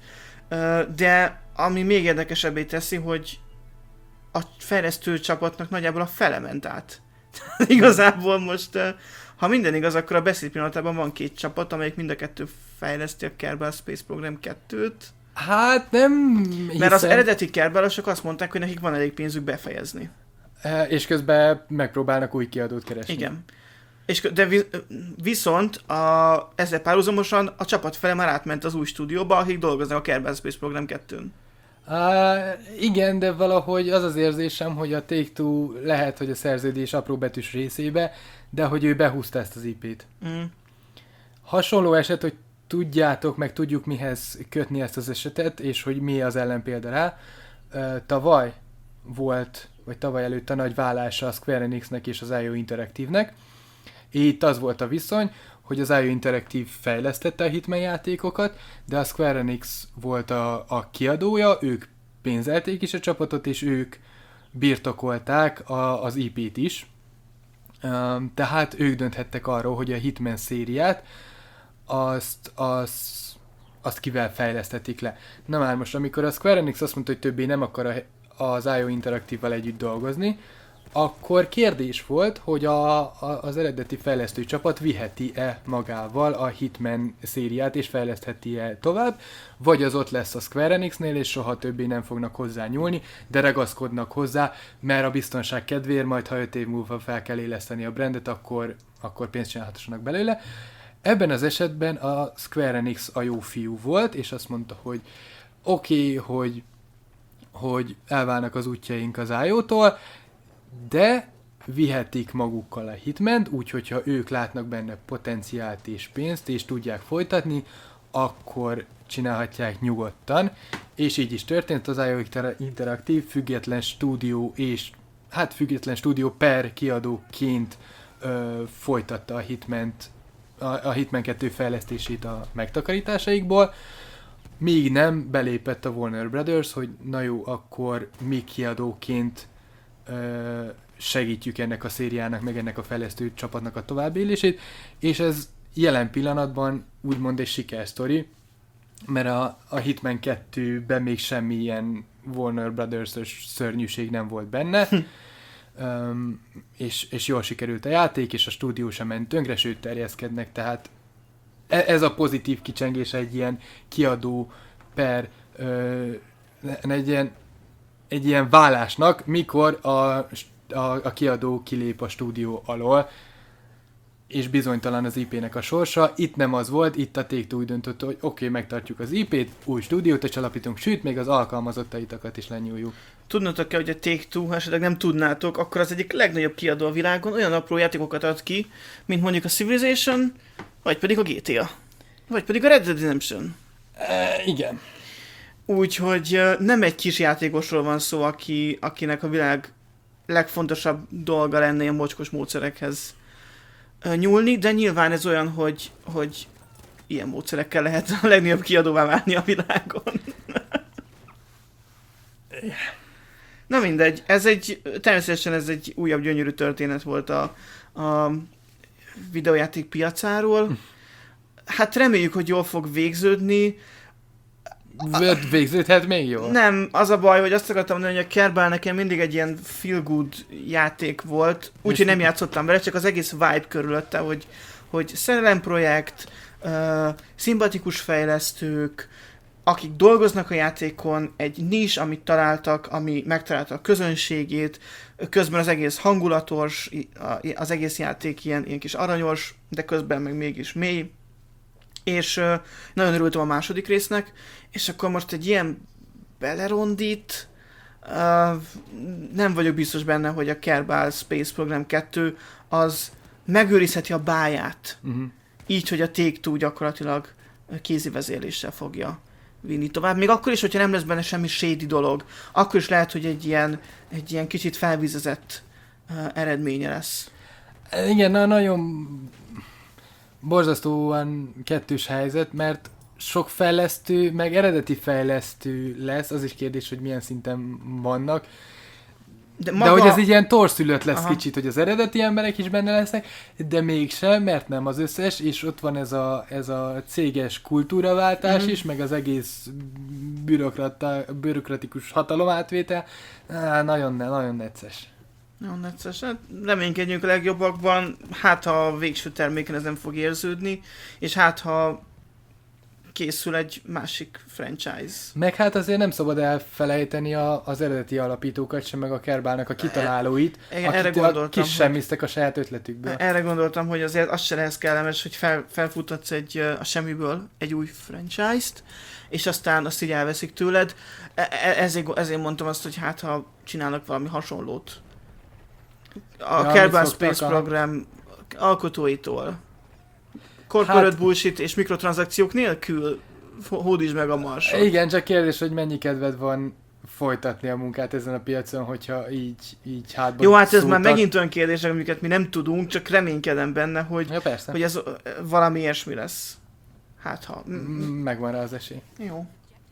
de ami még érdekesebbé teszi, hogy a fejlesztő csapatnak nagyjából a fele ment át. Igazából most, ha minden igaz, akkor a beszéd pillanatában van két csapat, amelyik mind a kettő fejleszti a Kerbal Space Program kettőt. Hát nem hiszem. Mert az eredeti kerbálosok azt mondták, hogy nekik van elég pénzük befejezni. E, és közben megpróbálnak új kiadót keresni. Igen. És, de viszont a, ezzel párhuzamosan a csapat fele már átment az új stúdióba, akik dolgoznak a Kerbal Space Program kettőn. Uh, igen, de valahogy az az érzésem, hogy a Take-Two lehet, hogy a szerződés apró betűs részébe, de hogy ő behúzta ezt az í pét. Mm. Hasonló eset, hogy tudjátok, meg tudjuk mihez kötni ezt az esetet, és hogy mi az ellenpélda rá. Uh, tavaly volt, vagy tavaly előtt a nagy vállása a Square Enixnek és az i o Interactive-nek. Itt az volt a viszony, hogy az i o Interactive fejlesztette a Hitman játékokat, de a Square Enix volt a, a kiadója, ők pénzelték is a csapatot, és ők birtokolták a, az í pét is. Um, tehát ők dönthettek arról, hogy a Hitman szériát azt, azt, azt kivel fejlesztetik le. Na már most, amikor a Square Enix azt mondta, hogy többé nem akar a, az i o Interactive-val együtt dolgozni, akkor kérdés volt, hogy a, a, az eredeti fejlesztő csapat viheti-e magával a Hitman szériát, és fejlesztheti-e tovább, vagy az ott lesz a Square Enixnél, és soha többé nem fognak hozzá nyúlni, de ragaszkodnak hozzá, mert a biztonság kedvéért, majd ha öt év múlva fel kell éleszteni a brandet, akkor, akkor pénzt csinálhassanak belőle. Ebben az esetben a Square Enix a jó fiú volt, és azt mondta, hogy oké, okay, hogy, hogy elválnak az útjaink az i o-tól, de vihetik magukkal a Hitment, úgyhogy ha ők látnak benne potenciált és pénzt, és tudják folytatni, akkor csinálhatják nyugodtan, és így is történt. Az i o Interactive független stúdió és hát független stúdió per kiadóként ö, folytatta a Hitment, a, a Hitman kettő fejlesztését a megtakarításaikból, míg nem belépett a Warner Brothers, hogy na jó, akkor mi kiadóként segítjük ennek a szériának, meg ennek a fejlesztő csapatnak a továbbélését, és ez jelen pillanatban úgymond egy sikersztori, mert a, a Hitman kettőben még semmilyen Warner Brothers-ös szörnyűség nem volt benne, um, és, és jól sikerült a játék, és a stúdió sem ment tönkre, sőt terjeszkednek, tehát ez a pozitív kicsengés egy ilyen kiadó per uh, egy ilyen egy ilyen vállásnak, mikor a, a, a kiadó kilép a stúdió alól, és bizonytalan az í pé-nek a sorsa. Itt nem az volt, itt a Take-Two úgy döntött, hogy oké, okay, megtartjuk az í pét, új stúdiót is alapítunk, sőt, még az alkalmazottaitokat is lenyúljuk. Tudnotok kell, hogy a Take-Two, ha esetleg nem tudnátok, akkor az egyik legnagyobb kiadó a világon olyan apró játékokat ad ki, mint mondjuk a Civilization, vagy pedig a gé té á, vagy pedig a Red Dead Redemption. E, igen. Úgyhogy nem egy kis játékosról van szó, aki, akinek a világ legfontosabb dolga lenne ilyen mocskos módszerekhez nyúlni, de nyilván ez olyan, hogy, hogy ilyen módszerekkel lehet a legnagyobb kiadóvá válni a világon. Na mindegy, ez egy, természetesen ez egy újabb gyönyörű történet volt a, a videójáték piacáról. Hát reméljük, hogy jól fog végződni. Végződhet még jól? Nem, az a baj, hogy azt akartam mondani, hogy a Kerbal nekem mindig egy ilyen feel good játék volt, úgyhogy nem játszottam vele, csak az egész vibe körülötte, hogy, hogy szerelemprojekt, uh, szimpatikus fejlesztők, akik dolgoznak a játékon, egy nis, amit találtak, ami megtalálta a közönségét, közben az egész hangulatos, az egész játék ilyen, ilyen kis aranyos, de közben meg mégis mély, és uh, nagyon örültem a második résznek, és akkor most egy ilyen belerondít, uh, nem vagyok biztos benne, hogy a Kerbal Space Program kettő az megőrizheti a báját, uh-huh. így, hogy a Take-Two gyakorlatilag kézi vezérléssel fogja vinni tovább. Még akkor is, hogyha nem lesz benne semmi shady dolog, akkor is lehet, hogy egy ilyen, egy ilyen kicsit felvizezett uh, eredménye lesz. Igen, na, nagyon borzasztóan kettős helyzet, mert sok fejlesztő, meg eredeti fejlesztő lesz, az is kérdés, hogy milyen szinten vannak. De, maga... de hogy ez egy ilyen torszülött lesz Aha. kicsit, hogy az eredeti emberek is benne lesznek, de mégsem, mert nem az összes, és ott van ez a, ez a céges kultúraváltás mm-hmm. is, meg az egész bürokratikus hatalomátvétel. Á, nagyon, nagyon necces. Nagyon necces. Hát reménykedjünk a legjobbakban, hát ha a végső terméken ez nem fog érződni, és hát ha készül egy másik franchise. Meg hát azért nem szabad elfelejteni a, az eredeti alapítókat sem, meg a Kerbalnak a kitalálóit, e, akik a kisemmiztek a saját ötletükből. Erre gondoltam, hogy azért az se lesz kellemes, hogy fel, felfutatsz egy, a semmiből egy új franchise-t, és aztán azt így elveszik tőled. Ezért, ezért mondtam azt, hogy hát ha csinálnak valami hasonlót. A ja, Kerbal Space Program alkotóitól. Corporate hát, bullshit és mikrotranszakciók nélkül hódítsd meg a marsot. Igen, csak kérdés, hogy mennyi kedved van folytatni a munkát ezen a piacon, hogyha így, így hátban Jó, hát ez már megint olyan kérdések, amiket mi nem tudunk, csak reménykedem benne, hogy, ja, hogy ez valami ilyesmi lesz. Hát ha... Megvan rá az esély. Jó.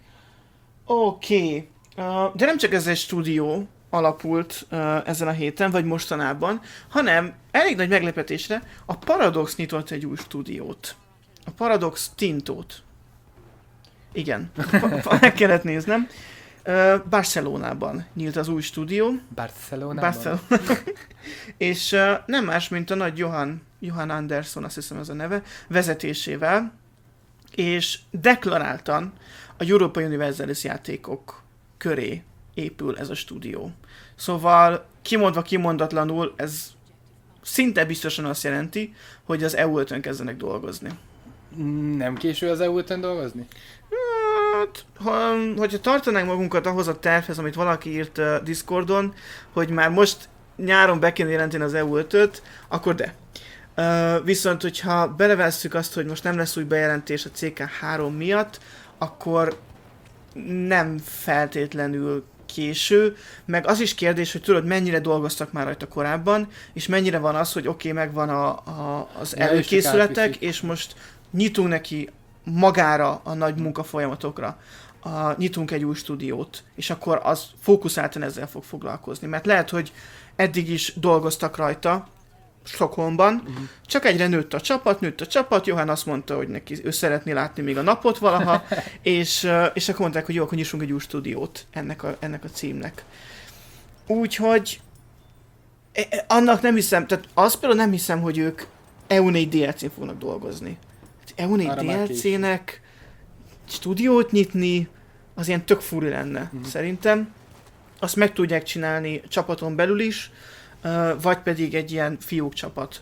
Oké. Okay. Uh, de nem csak ez egy stúdió alapult uh, ezen a héten, vagy mostanában, hanem elég nagy meglepetésre a Paradox nyitott egy új stúdiót. A Paradox Tintót. Igen, meg kellett néznem. Uh, Barcelonában nyílt az új stúdió. Barcelonában? Barcelonában. És uh, nem más, mint a nagy Johan, Johan Anderson, azt hiszem ez a neve, vezetésével, és deklaráltan a Europa Universalis játékok köré épül ez a stúdió. Szóval kimondva kimondatlanul ez szinte biztosan azt jelenti, hogy az E U ötön kezdenek dolgozni. Nem késő az E U ötön dolgozni? Hát, ha, hogyha tartanánk magunkat ahhoz a tervhez, amit valaki írt uh, Discordon, hogy már most nyáron be kéne jelenteni az E U ötöt, akkor de. Uh, viszont, hogyha belevesszük azt, hogy most nem lesz új bejelentés a C K három miatt, akkor nem feltétlenül késő, meg az is kérdés, hogy tudod, mennyire dolgoztak már rajta korábban, és mennyire van az, hogy oké, okay, megvan a, a, az ja, előkészületek, és most nyitunk neki magára a nagy munkafolyamatokra, a, nyitunk egy új stúdiót, és akkor az fókuszáltan ezzel fog foglalkozni. Mert lehet, hogy eddig is dolgoztak rajta, Stockholmban, uh-huh. csak egyre nőtt a csapat, nőtt a csapat, Johan azt mondta, hogy neki ő szeretné látni még a napot valaha, és, és akkor mondták, hogy jó, akkor nyissunk egy új stúdiót ennek a, ennek a címnek. Úgyhogy annak nem hiszem, tehát azt például nem hiszem, hogy ők E U négy dé el cén fognak dolgozni. E U négy dé el cének stúdiót nyitni, az ilyen tök furi lenne, uh-huh. szerintem. Azt meg tudják csinálni csapaton belül is, Uh, vagy pedig egy ilyen fiúk csapat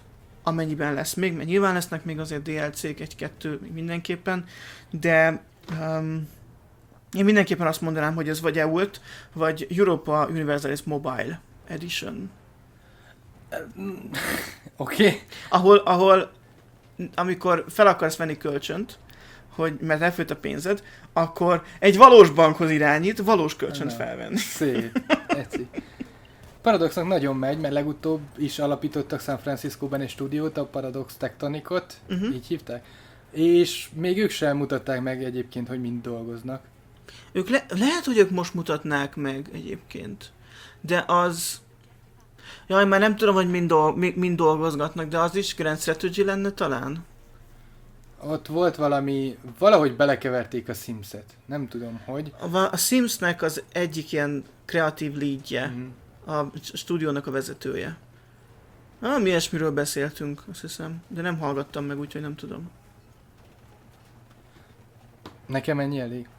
amennyiben lesz még, mert nyilván lesznek még azért dé el cé-k, egy-kettő mindenképpen, de um, én mindenképpen azt mondanám, hogy ez vagy E U öt, vagy Europa Universalis Mobile Edition. Oké. Okay. Ahol, ahol amikor fel akarsz venni kölcsönt, hogy, mert elfőtt a pénzed, akkor egy valós bankhoz irányít, valós kölcsönt Na, felvenni. Szép, eci. Paradoxnak nagyon megy, mert legutóbb is alapítottak San Franciscóban egy stúdiót, a Paradox Tectonicot, uh-huh. így hívták, és még ők sem mutatták meg egyébként, hogy mind dolgoznak. Ők le- lehet, hogy ők most mutatnák meg egyébként, de az... Jaj, már nem tudom, hogy mind, dol- mind dolgozgatnak, de az is Grand Strategy lenne talán? Ott volt valami, valahogy belekeverték a Sims-et. Nem tudom, hogy. A, a Sims-nek az egyik ilyen kreatív leadje, uh-huh. a stúdiónak a vezetője. Ah, mi ilyesmiről beszéltünk, azt hiszem, de nem hallgattam meg, úgyhogy nem tudom. Nekem ennyi elég.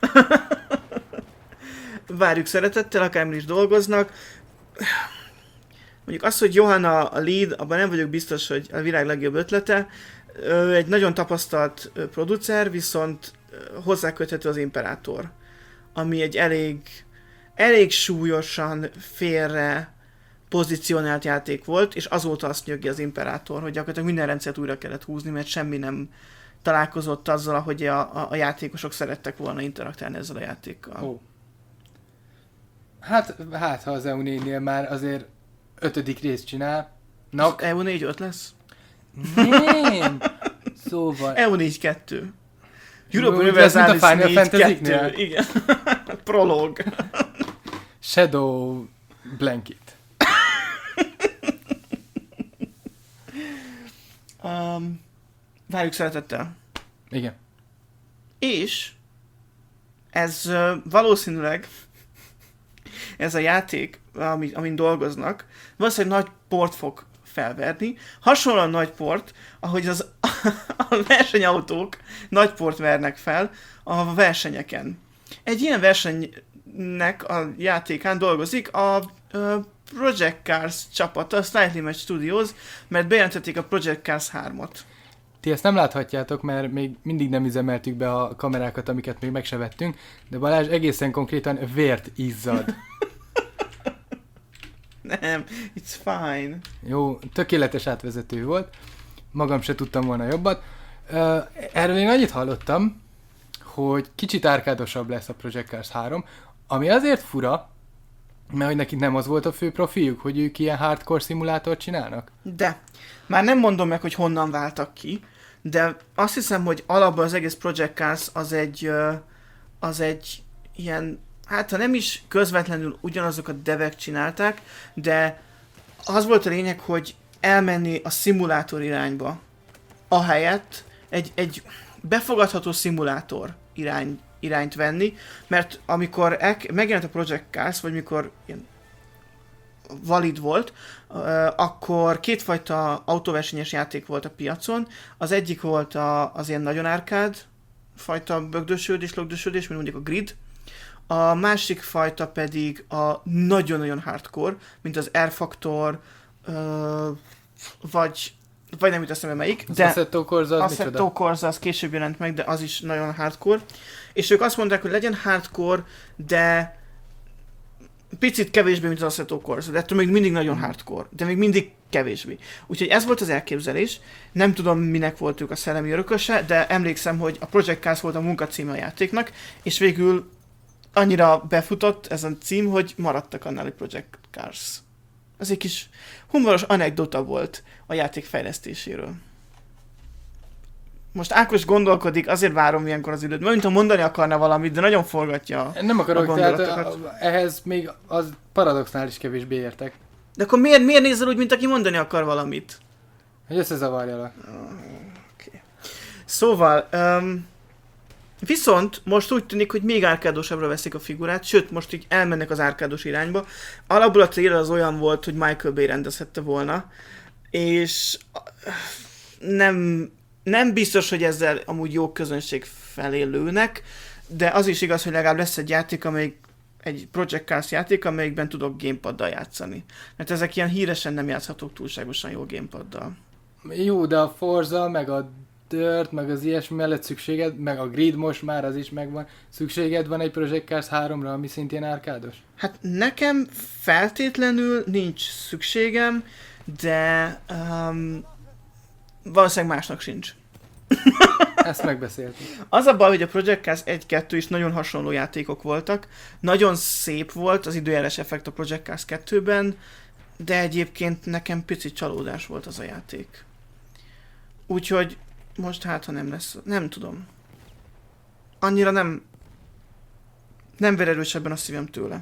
Várjuk szeretettel, akármi is dolgoznak. Mondjuk az, hogy Johanna a lead, abban nem vagyok biztos, hogy a világ legjobb ötlete. Ő egy nagyon tapasztalt producer, viszont hozzáköthető az Imperátor, ami egy elég, elég súlyosan félre pozícionált játék volt, és azóta azt nyöggi az Imperátor, hogy gyakorlatilag minden rendszert újra kellett húzni, mert semmi nem találkozott azzal, ahogy a, a, a játékosok szerettek volna interaktálni ezzel a játékkal. Oh. Hát, hát, ha az E U négynél már azért ötödik részt csinál. Az E U négy öt lesz? Nem! Szóval... E U négy kettő. Europa Jó, Universalis Final négy Fantasy-knél? kettő. Igen. Prolog. Shadow Blanket. um, várjuk szeretettel. Igen. És ez uh, valószínűleg ez a játék, ami, amin dolgoznak, valószínűleg nagy port fog felverni. Hasonlóan nagy port, ahogy az a versenyautók nagy port vernek fel a versenyeken. Egy ilyen versenynek a játékán dolgozik a, a Project Cars csapata, a Slightly Match Studios, mert bejelentették a Project Cars hármat. Ti ezt nem láthatjátok, mert még mindig nem üzemeltük be a kamerákat, amiket még meg se vettünk, de Balázs egészen konkrétan vért izzad. Nem, it's fine. Jó, tökéletes átvezető volt. Magam se tudtam volna jobbat. Uh, erről én annyit hallottam, hogy kicsit árkádosabb lesz a Project Cars három, ami azért fura, mert hogy nekik nem az volt a fő profiljuk, hogy ők ilyen hardcore szimulátort csinálnak? De. Már nem mondom meg, hogy honnan váltak ki, de azt hiszem, hogy alapban az egész Project Cars az egy, az egy ilyen, hát ha nem is közvetlenül ugyanazok a devek csinálták, de az volt a lényeg, hogy elmenni a szimulátor irányba, ahelyett egy, egy befogadható szimulátor irány, irányt venni, mert amikor el, megjelent a Project Cars, vagy mikor ilyen valid volt, uh, akkor kétfajta autóversenyes játék volt a piacon. Az egyik volt a, az ilyen nagyon árkád fajta bögdösödés, lögdösödés, mint mondjuk a Grid. A másik fajta pedig a nagyon-nagyon hardcore, mint az R Factor, uh, vagy, vagy nem jut eszembe melyik. Az Assetto Corsa az Assetto micsoda? Corsa az később jelent meg, de az is nagyon hardcore. És ők azt mondták, hogy legyen hardcore, de picit kevésbé, mint az Assetto Corsa, de ettől még mindig nagyon hardcore, de még mindig kevésbé. Úgyhogy ez volt az elképzelés. Nem tudom, minek volt ők a szellemi örököse, de emlékszem, hogy a Project Cars volt a munkacíme a játéknak, és végül annyira befutott ez a cím, hogy maradtak annál, hogy Project Cars. Ez egy kis humoros anekdota volt a játék fejlesztéséről. Most Ákos gondolkodik, azért várom ilyenkor az időt, mint ha mondani akarna valamit, de nagyon forgatja Nem akarok, a tehát a, ehhez még az Paradoxnál is kevésbé értek. De akkor miért, miért nézel úgy, mint aki mondani akar valamit? Hogy összezavarjalak. Okay. Szóval, um, viszont most úgy tűnik, hogy még árkádosabbra veszik a figurát, sőt, most így elmennek az árkádos irányba. Alapból a trailer az olyan volt, hogy Michael Bay rendezhette volna, és nem, nem biztos, hogy ezzel amúgy jó közönség felé lőnek, de az is igaz, hogy legalább lesz egy játék, amelyik egy Project Cars játék, amelyikben tudok gamepaddal játszani. Mert ezek ilyen híresen nem játszhatók túlságosan jó gamepaddal. Jó, de a Forza, meg a Dirt, meg az ilyesmi mellett szükséged, meg a Grid most már az is megvan. Szükséged van egy Project Cars háromra, ami szintén árkádos? Hát nekem feltétlenül nincs szükségem, de um, valószínűleg másnak sincs. Ezt megbeszéltük. Az a baj, hogy a Project Cars egy kettő is nagyon hasonló játékok voltak. Nagyon szép volt az időjárás effekt a Project Cars kettőben, de egyébként nekem pici csalódás volt az a játék. Úgyhogy most hát, ha nem lesz, nem tudom. Annyira nem, nem ver erősebben a szívem tőle.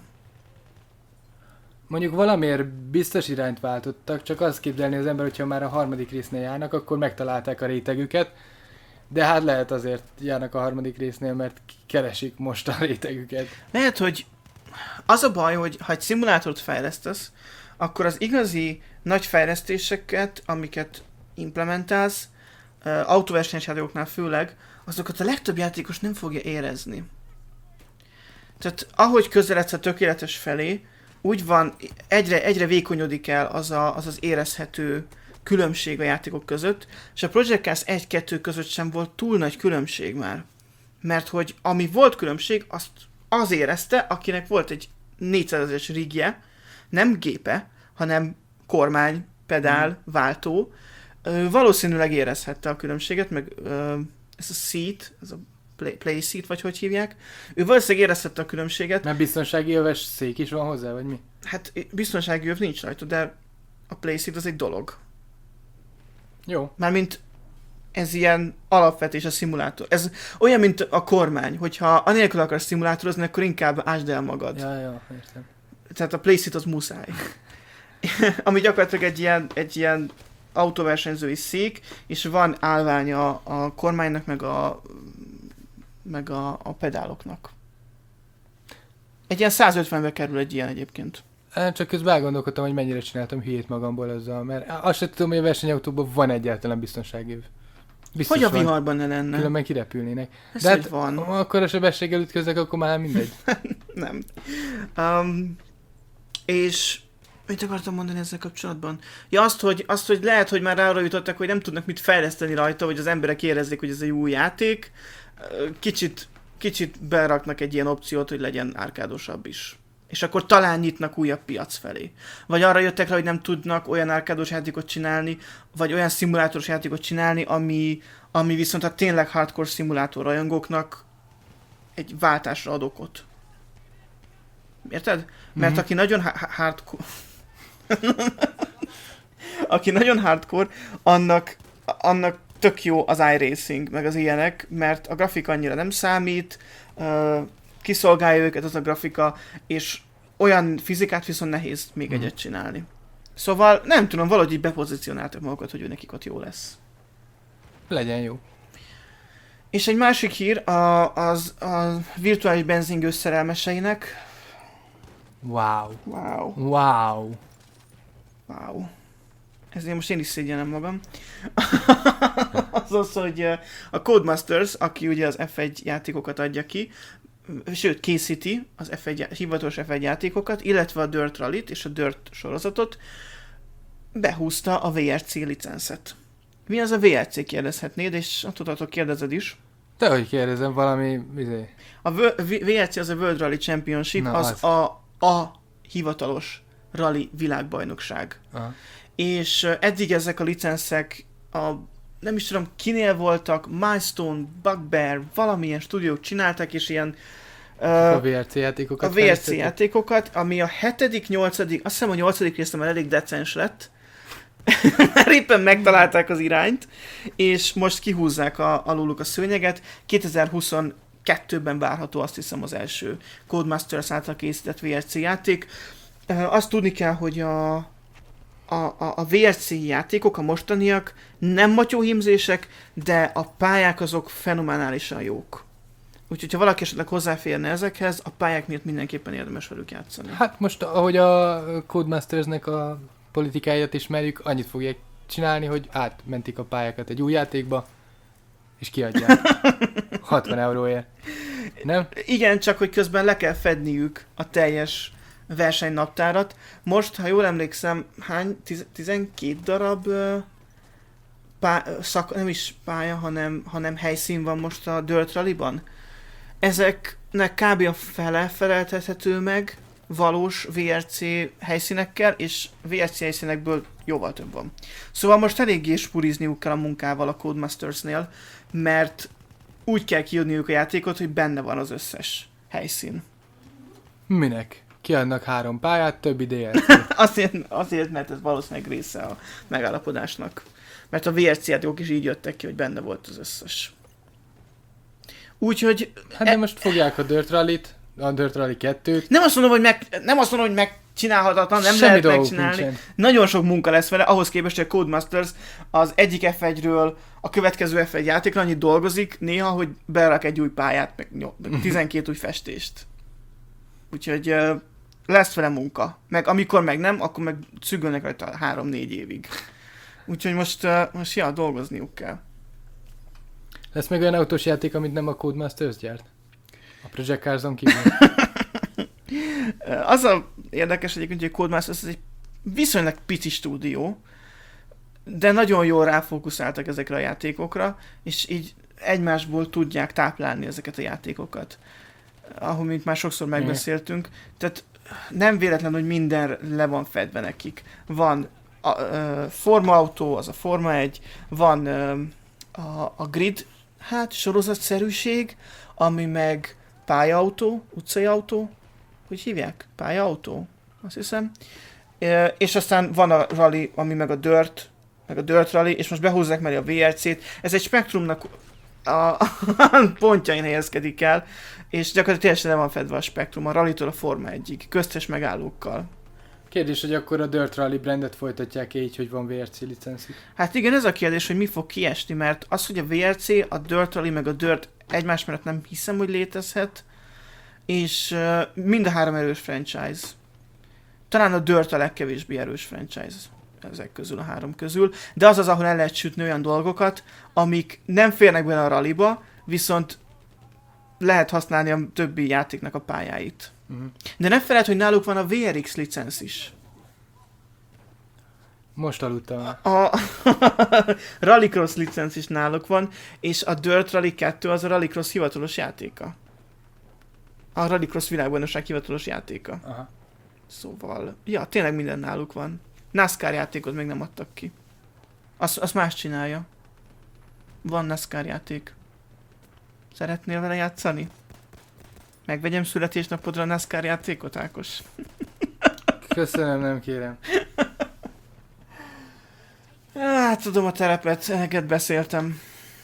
Mondjuk valamiért biztos irányt váltottak, csak azt képzelni az ember, hogyha már a harmadik résznél járnak, akkor megtalálták a rétegüket, de hát lehet azért járnak a harmadik résznél, mert keresik most a rétegüket. Lehet, hogy az a baj, hogy ha egy szimulátort fejlesztesz, akkor az igazi nagy fejlesztéseket, amiket implementálsz, autóversenyes játékoknál főleg, azokat a legtöbb játékos nem fogja érezni. Tehát ahogy közeledsz a tökéletes felé, úgy van, egyre, egyre vékonyodik el az, a, az az érezhető különbség a játékok között, és a Project Cars egy kettő között sem volt túl nagy különbség már. Mert hogy ami volt különbség, azt az érezte, akinek volt egy négyszázezres rigje, nem gépe, hanem kormány, pedál, hmm. váltó, ö, valószínűleg érezhette a különbséget, meg ö, ez a seat, ez a play, play seat, vagy hogy hívják, ő valószínűleg érezhette a különbséget. Mert biztonsági öves szék is van hozzá, vagy mi? Hát biztonsági öv nincs rajta, de a play seat az egy dolog. Jó. Mármint ez ilyen alapvetés a szimulátor. Ez olyan, mint a kormány, hogyha anélkül akarsz szimulátorozni, akkor inkább ásd el magad. Ja, ja, értem. Tehát a playseat az muszáj. Ami gyakorlatilag egy ilyen, egy ilyen autóversenyzői szék, és van állványa a kormánynak, meg a, meg a, a pedáloknak. Egy ilyen százötvenbe kerül egy ilyen egyébként. Csak közben elgondolkodtam, hogy mennyire csináltam hülyét magamból ezzel, mert azt sem tudom, hogy a versenyautóban van egyáltalán biztonsági. Biztos hogy a viharban ne lenne? Különben kirepülnének. Ez de hát, van. Akkor a sebességgel ütköznek, akkor már mindegy. Nem. Um, és mit akartam mondani ezzel kapcsolatban? Ja, azt hogy, azt, hogy lehet, hogy már arra jutottak, hogy nem tudnak mit fejleszteni rajta, hogy az emberek érezzék, hogy ez egy új játék. Kicsit, kicsit beraknak egy ilyen opciót, hogy legyen árkádosabb is. És akkor talán nyitnak újabb piac felé. Vagy arra jöttek rá, hogy nem tudnak olyan árkádos játékot csinálni, vagy olyan szimulátoros játékot csinálni, ami, ami viszont a tényleg hardcore szimulátor rajongóknak egy váltásra ad okot. Érted? Mert mm-hmm. aki nagyon ha- hardcore... aki nagyon hardcore, annak, annak tök jó az iRacing, meg az ilyenek, mert a grafika annyira nem számít, uh, kiszolgálja őket az a grafika, és olyan fizikát viszont nehéz még mm. egyet csinálni. Szóval nem tudom, valahogy így bepozícionáltak magukat, hogy nekik ott jó lesz. Legyen jó. És egy másik hír a, az a virtuális benzingős szerelmeseinek. Wow. Wow. Wow. Wow. Ezért most én is szégyenem magam. az az, hogy a Codemasters, aki ugye az ef egy játékokat adja ki, sőt készíti az ef egy, hivatalos ef egy játékokat, illetve a Dirt Rally-t és a Dirt sorozatot, behúzta a vé er cé licenszet. Mi az a vé er cé, kérdezhetnéd, és tudatok kérdezed is. Te hogy kérdezem, valami... Izé. A vé er cé az a World Rally Championship, Na, az, az. A, a hivatalos rally világbajnokság. Aha. És eddig ezek a licenszek a, nem is tudom kinél voltak, Milestone, Bugbear, valamilyen stúdiók csináltak, és ilyen uh, a vé er cé játékokat a vé er cé játékokat, ami a hetedik, nyolcadik, azt hiszem a nyolcadik része már elég decens lett, mert éppen megtalálták az irányt, és most kihúzzák a, aluluk a szőnyeget. kétezer-huszonkettőben várható, azt hiszem, az első Codemasters által készített vé er cé játék. Uh, azt tudni kell, hogy a A, a, a vé er cé játékok, a mostaniak nem matyóhímzések, de a pályák azok fenomenálisan jók. Úgyhogy ha valaki esetleg hozzáférne ezekhez, a pályák miatt mindenképpen érdemes velük játszani. Hát most, ahogy a Codemastersnek a politikáját ismerjük, annyit fogják csinálni, hogy átmentik a pályákat egy új játékba, és kiadják. hatvan euróért. Nem? Igen, csak hogy közben le kell fedniük a teljes versenynaptárat. Most, ha jól emlékszem, hány? tizenkét darab uh, pá- szak, nem is pálya, hanem, hanem helyszín van most a Dirt Rally-ban. Ezeknek kb. A fele feleltethető meg valós vé er cé helyszínekkel, és vé er cé helyszínekből jóval több van. Szóval most eléggé spurizniuk kell a munkával a Codemastersnél, mert úgy kell kiadniuk a játékot, hogy benne van az összes helyszín. Minek? Kiadnak három pályát, többi dé el cé. azért, azért, mert ez valószínűleg része a megállapodásnak. Mert a vé er cé játékok is így jöttek ki, hogy benne volt az összes. Úgyhogy... Hát de most fogják a Dirt Rally-t, a Dirt Rally kettőt. Nem azt mondom, hogy, meg, nem azt mondom, hogy megcsinálhatatlan, nem Semmi lehet megcsinálni. Nincsen. Nagyon sok munka lesz vele, ahhoz képest, hogy a Codemasters az egyik ef egyről a következő ef egy játékra annyit dolgozik néha, hogy berak egy új pályát, meg, meg tizenkét új festést. Úgyhogy uh, lesz vele munka. Meg amikor meg nem, akkor meg szüggölnek rajta három-négy évig. Úgyhogy most, uh, most ja, dolgozniuk kell. Lesz még olyan autós játék, amit nem a Codemasters gyárt? A Project Cars-on kívül? Az a érdekes egyébként, hogy a Codemasters ez egy viszonylag pici stúdió, de nagyon jól ráfókuszáltak ezekre a játékokra, és így egymásból tudják táplálni ezeket a játékokat. Ahogy mint már sokszor megbeszéltünk. Tehát nem véletlen, hogy minden le van fedve nekik. Van a, a Forma Auto, az a Forma egy, van a, a Grid, hát sorozatszerűség, ami meg pályautó, utcai autó, hogy hívják? Pályautó, azt hiszem. E, és aztán van a Rally, ami meg a Dirt, meg a Dirt Rally, és most behúzzák mellé a vé er cét. Ez egy spektrumnak a pontjain helyezkedik el, és gyakorlatilag teljesen le van fedve a spektrum, a Rally-tól a Forma egyig, köztes megállókkal. Kérdés, hogy akkor a Dirt Rally brandet folytatják így, hogy van vé er cé licenszük? Hát igen, ez a kérdés, hogy mi fog kiesni, mert az, hogy a vé er cé, a Dirt Rally meg a Dirt egymás mellett nem hiszem, hogy létezhet, és uh, mind a három erős franchise. Talán a Dirt a legkevésbé erős franchise ezek közül, a három közül, de az az, ahol el lehet sütni olyan dolgokat, amik nem férnek bele a rallyba, viszont lehet használni a többi játéknak a pályáit. Uh-huh. De ne feled, hogy náluk van a vé er iksz licensz is. Most aludtam. A Rallycross licensz is náluk van, és a Dirt Rally kettő az a Rallycross hivatalos játéka. A Rallycross világbajnokság hivatalos játéka. Aha. Szóval, ja, tényleg minden náluk van. NASCAR játékot még nem adtak ki. Azt, azt más csinálja. Van NASCAR játék. Szeretnél vele játszani? Megvegyem születésnapodra a NASCAR játékot, Ákos? Köszönöm, nem kérem. Hát tudom a terepet, eleget beszéltem.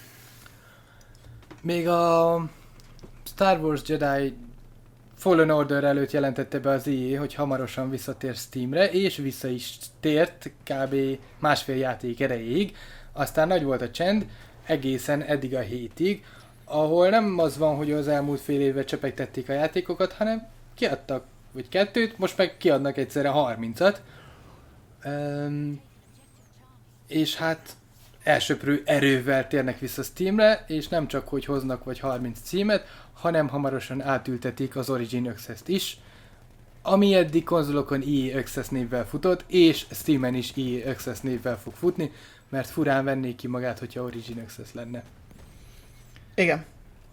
Még a Star Wars Jedi Fallen Order előtt jelentette be az í á, hogy hamarosan visszatér Steamre, és vissza is tért kb. Másfél játék erejéig. Aztán nagy volt a csend, egészen eddig a hétig, ahol nem az van, hogy az elmúlt fél évben csepegtették a játékokat, hanem kiadtak vagy kettőt, most meg kiadnak egyszerre harmincat. Um, és hát elsöprő erővel térnek vissza Steamre, és nem csak, hogy hoznak vagy harminc címet, hanem hamarosan átültetik az Origin Access-t is, ami eddig konzolokon í á Access névvel futott, és Steamen is í á Access névvel fog futni, mert furán vennék ki magát, hogyha Origin Access lenne. Igen.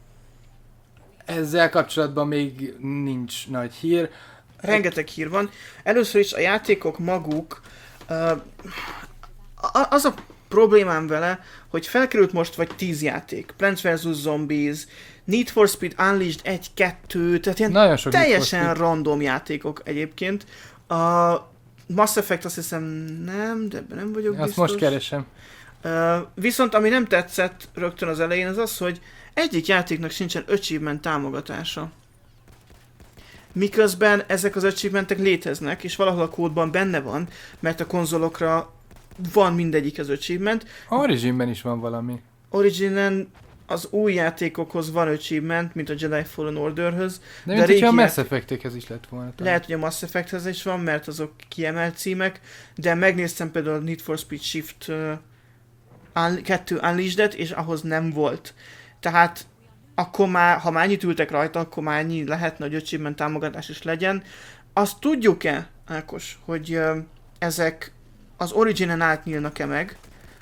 Ezzel kapcsolatban még nincs nagy hír. Rengeteg hír van. Először is a játékok maguk, uh, az a problémám vele, hogy felkerült most vagy tíz játék. Plants versus. Zombies, Need for Speed Unleashed egy kettő, tehát ilyen teljesen random játékok egyébként. A Mass Effect azt hiszem nem, de ebben nem vagyok azt biztos. Most keresem. Uh, viszont ami nem tetszett rögtön az elején az az, hogy egyik játéknak sincsen achievement támogatása. Miközben ezek az achievementek léteznek, és valahol a kódban benne van, mert a konzolokra van mindegyik az achievement. Originben is van valami. Originen az új játékokhoz van achievement, mint a Jedi Fallen Orderhöz. De, de mint hogyha a Mass Effectekhez is lett volna. Talán. Lehet, hogy a Mass Effecthez is van, mert azok kiemelt címek, de megnéztem például a Need for Speed Shift uh, kettő Unleashed-et, és ahhoz nem volt. Tehát akkor már, ha már annyit ültek rajta, akkor már annyi lehetne, hogy achievement támogatás is legyen. Azt tudjuk-e, Ákos, hogy uh, ezek az Originen átnyílnak-e meg,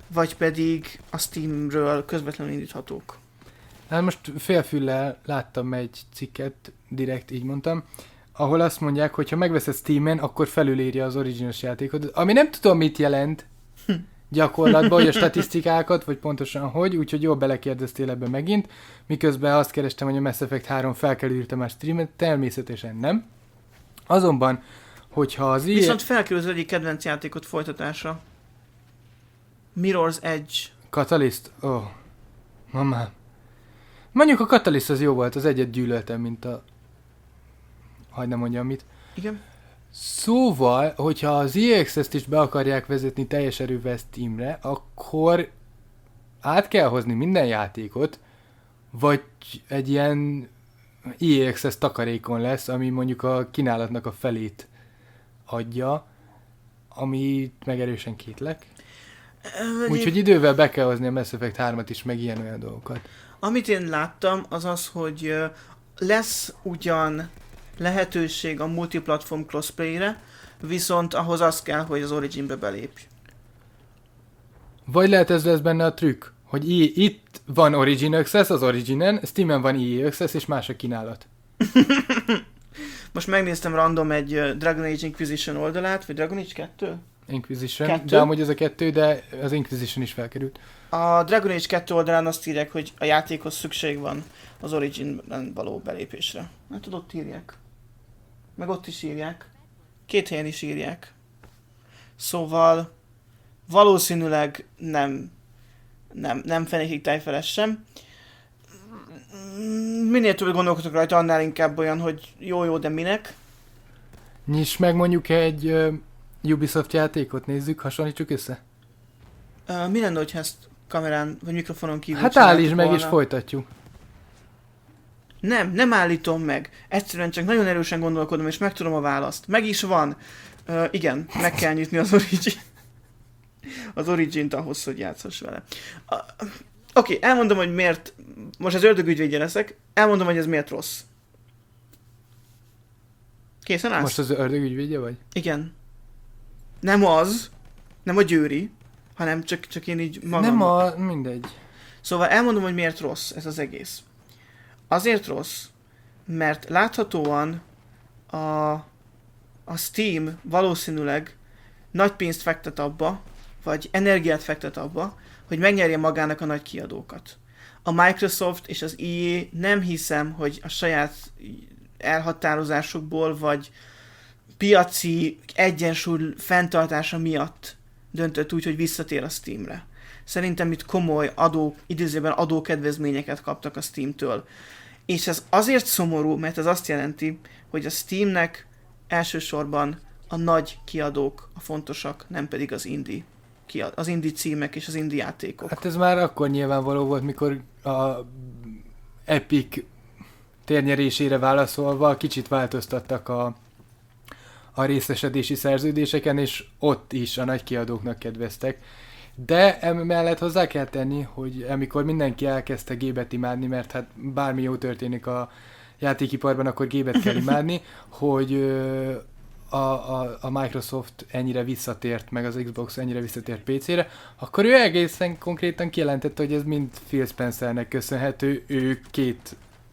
vagy pedig a Steamről közvetlenül indíthatók. Hát most félfüllel láttam egy cikket, direkt így mondtam, ahol azt mondják, hogy ha megveszed Steamen, akkor felülírja az originális játékot, ami nem tudom mit jelent gyakorlatban, hogy a statisztikákat, vagy pontosan hogy, úgyhogy jól belekérdeztél ebbe megint, miközben azt kerestem, hogy a Mass Effect három fel kell írta már streamet, természetesen nem. Azonban, hogyha az ilyen... Viszont felkerül az egyik kedvenc játékot folytatása. Mirror's Edge. Catalyst? Ó, oh. Mamám. Mondjuk a Catalyst az jó volt, az egyet gyűlöltem, mint a... Hadd nem mondjam mit. Igen. Szóval, hogyha az E A Access-t is be akarják vezetni teljes erővel Steamre, akkor át kell hozni minden játékot, vagy egy ilyen E A Access takarékon lesz, ami mondjuk a kínálatnak a felét adja, ami megerősen kétlek. Úgyhogy idővel be kell hozni a Mass Effect hármat is, meg ilyen olyan dolgokat. Amit én láttam, az az, hogy lesz ugyan lehetőség a multiplatform crossplay-re, viszont ahhoz az kell, hogy az Originbe belépj. Vagy lehet ez lesz benne a trükk, hogy i- itt van Origin Access az Originen, Steamen van E A Access és más a kínálat. Most megnéztem random egy Dragon Age Inquisition oldalát, vagy Dragon Age kettő? Inquisition, Kettő? de amúgy ez a kettő, de az Inquisition is felkerült. A Dragon Age kettő oldalán azt írják, hogy a játékhoz szükség van az Originben való belépésre. Nem tudod, ott írják. Meg ott is írják. Két helyen is írják. Szóval valószínűleg nem nem, nem fenékig tájfeles sem. Minél többet gondolkodok rajta, annál inkább olyan, hogy jó-jó, de minek. Nyisd meg mondjuk egy uh, Ubisoft játékot, nézzük, hasonlítsuk össze. Uh, mi lenne, hogyha ezt kamerán vagy mikrofonon kívül Hát állítsd meg és folytatjuk. Nem, nem állítom meg. Egyszerűen csak nagyon erősen gondolkodom, és megtudom a választ. Meg is van. Uh, igen, meg kell nyitni az Origin. az Origin-t ahhoz, hogy játszhass vele. Uh, Oké, okay, elmondom, hogy miért... Most az ördögügyvédje leszek. Elmondom, hogy ez miért rossz. Készen állsz? Most az ördögügyvédje vagy? Igen. Nem az, nem a Győri, hanem csak, csak én így magam. Nem a... mindegy. Szóval elmondom, hogy miért rossz ez az egész. Azért rossz, mert láthatóan a, a Steam valószínűleg nagy pénzt fektet abba, vagy energiát fektet abba, hogy megnyerje magának a nagy kiadókat. A Microsoft és az E A nem hiszem, hogy a saját elhatározásukból, vagy piaci egyensúly fenntartása miatt döntött úgy, hogy visszatér a Steamre. Szerintem itt komoly adó, idézőben adókedvezményeket kaptak a Steamtől. És ez azért szomorú, mert ez azt jelenti, hogy a Steamnek elsősorban a nagy kiadók a fontosak, nem pedig az indie, kiad, az indie címek és az indie játékok. Hát ez már akkor nyilvánvaló volt, mikor a Epic térnyerésére válaszolva kicsit változtattak a, a részesedési szerződéseken, és ott is a nagy kiadóknak kedveztek. De emellett hozzá kell tenni, hogy amikor mindenki elkezdte Gébet imádni, mert hát bármi jó történik a játékiparban, akkor Gébet kell imádni, hogy a, a, a Microsoft ennyire visszatért, meg az Xbox ennyire visszatért pé cére, akkor ő egészen konkrétan kijelentette, hogy ez mind Phil Spencernek köszönhető, ő két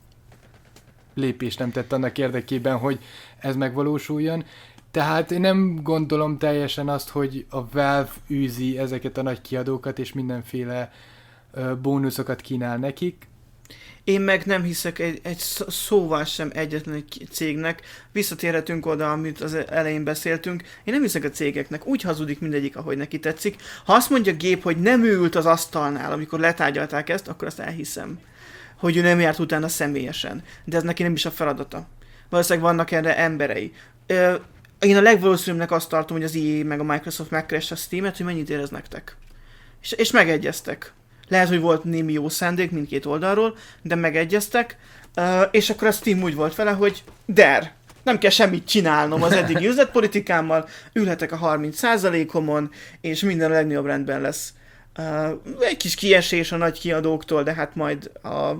lépést nem tett annak érdekében, hogy ez megvalósuljon. Tehát én nem gondolom teljesen azt, hogy a Valve űzi ezeket a nagy kiadókat, és mindenféle uh, bónuszokat kínál nekik. Én meg nem hiszek egy, egy szóval sem egyetlen egy cégnek. Visszatérhetünk oda, amit az elején beszéltünk. Én nem hiszek a cégeknek. Úgy hazudik mindegyik, ahogy neki tetszik. Ha azt mondja Gép, hogy nem ült az asztalnál, amikor letárgyalták ezt, akkor azt elhiszem. Hogy ő nem járt utána személyesen. De ez neki nem is a feladata. Valószínűleg vannak erre emberei. Ö, Én a legvalószínűbbnek azt tartom, hogy az E A meg a Microsoft megkeresse a Steamet, hogy mennyit érez nektek. És, és megegyeztek. Lehet, hogy volt némi jó szándék mindkét oldalról, de megegyeztek, uh, és akkor a Steam úgy volt vele, hogy der, nem kell semmit csinálnom az eddigi üzletpolitikámmal, ülhetek a harminc százalékomon, és minden a legnagyobb rendben lesz. Uh, egy kis kiesés a nagy kiadóktól, de hát majd a, a,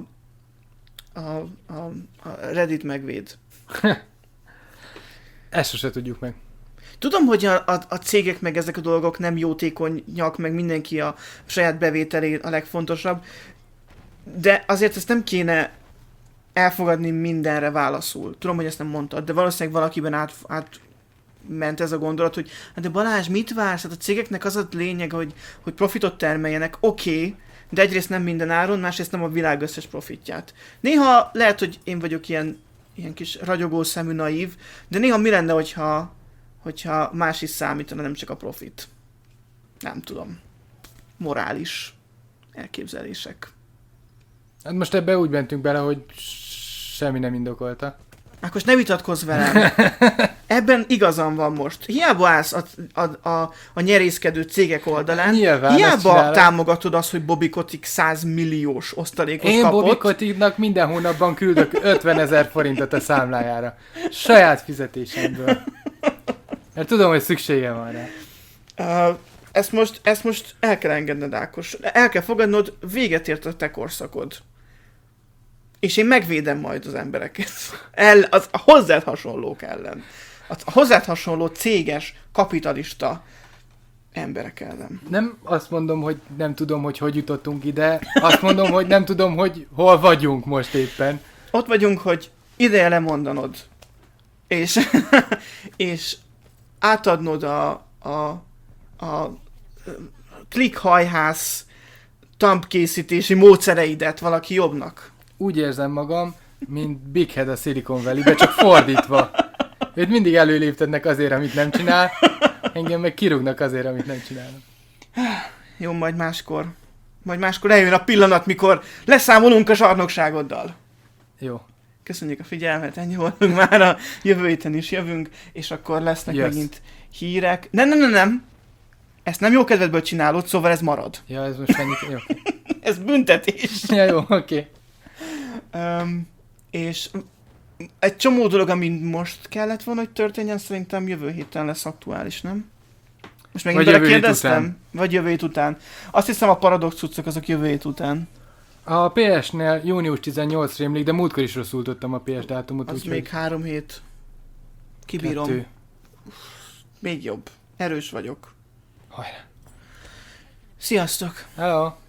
a, a Reddit megvéd. Ezt sose tudjuk meg. Tudom, hogy a, a, a cégek meg ezek a dolgok nem jótékonyak, meg mindenki a saját bevételé a legfontosabb, de azért ezt nem kéne elfogadni mindenre válaszul. Tudom, hogy ezt nem mondtad, de valószínűleg valakiben át, át ment ez a gondolat, hogy hát de Balázs, mit vársz? Hát a cégeknek az a lényeg, hogy, hogy profitot termeljenek, oké, okay, de egyrészt nem minden áron, másrészt nem a világ összes profitját. Néha lehet, hogy én vagyok ilyen, ilyen kis ragyogó szemű naív, de néha mi lenne, hogyha, hogyha más is számítana, nem csak a profit. Nem tudom. Morális elképzelések. Hát most ebbe úgy mentünk bele, hogy semmi nem indokolta. Akkor ne vitatkozz velem. Ebben igazam van most. Hiába állsz a, a, a, a nyerészkedő cégek oldalán, nyilván, hiába támogatod azt, hogy Bobby Kotick száz milliós osztalékot Én kapott. Én Bobby Koticknak minden hónapban küldök ötvenezer forintot a számlájára. Saját fizetésemből. Mert tudom, hogy szüksége van rá. Uh, ezt, most, ezt most el kell engedned, Ákos. El kell fogadnod, véget ért a te korszakod. És én megvédem majd az embereket. El, az, a hozzád hasonlók ellen. A hozzád hasonló céges, kapitalista emberek ellen. Nem azt mondom, hogy nem tudom, hogy hogy jutottunk ide. Azt mondom, hogy nem tudom, hogy hol vagyunk most éppen. Ott vagyunk, hogy ideje lemondanod. És, és átadnod a, a, a klikkhajhász thumbkészítési módszereidet valaki jobbnak. Úgy érzem magam, mint Big Head a Silicon Valley-be, csak fordítva. Őt mindig előléptetnek azért, amit nem csinál, engem meg kirúgnak azért, amit nem csinálnak. Jó, majd máskor. Majd máskor eljön a pillanat, mikor leszámolunk a zsarnokságoddal. Jó. Köszönjük a figyelmet, ennyi voltunk már, a jövő héten is jövünk, és akkor lesznek yes. megint hírek. Nem, nem, nem, nem. Ezt nem jó kedvedből csinálod, szóval ez marad. Ja, ez most mennyit... Jó. Ez büntetés. Ja, jó, oké. Okay. Um, és egy csomó dolog, ami most kellett volna, hogy történjen, szerintem jövő héten lesz aktuális, nem? Most megint belekérdeztem? Vagy jövő hét után. Azt hiszem a paradox cuccok azok jövő hét után. A pé es-nél június tizennyolc rémlik, de múltkor is rosszul tudtam a pé es dátumot. Az úgy, még három hét. Kibírom. Kettő. Még jobb. Erős vagyok. Hajrá. Sziasztok! Hello!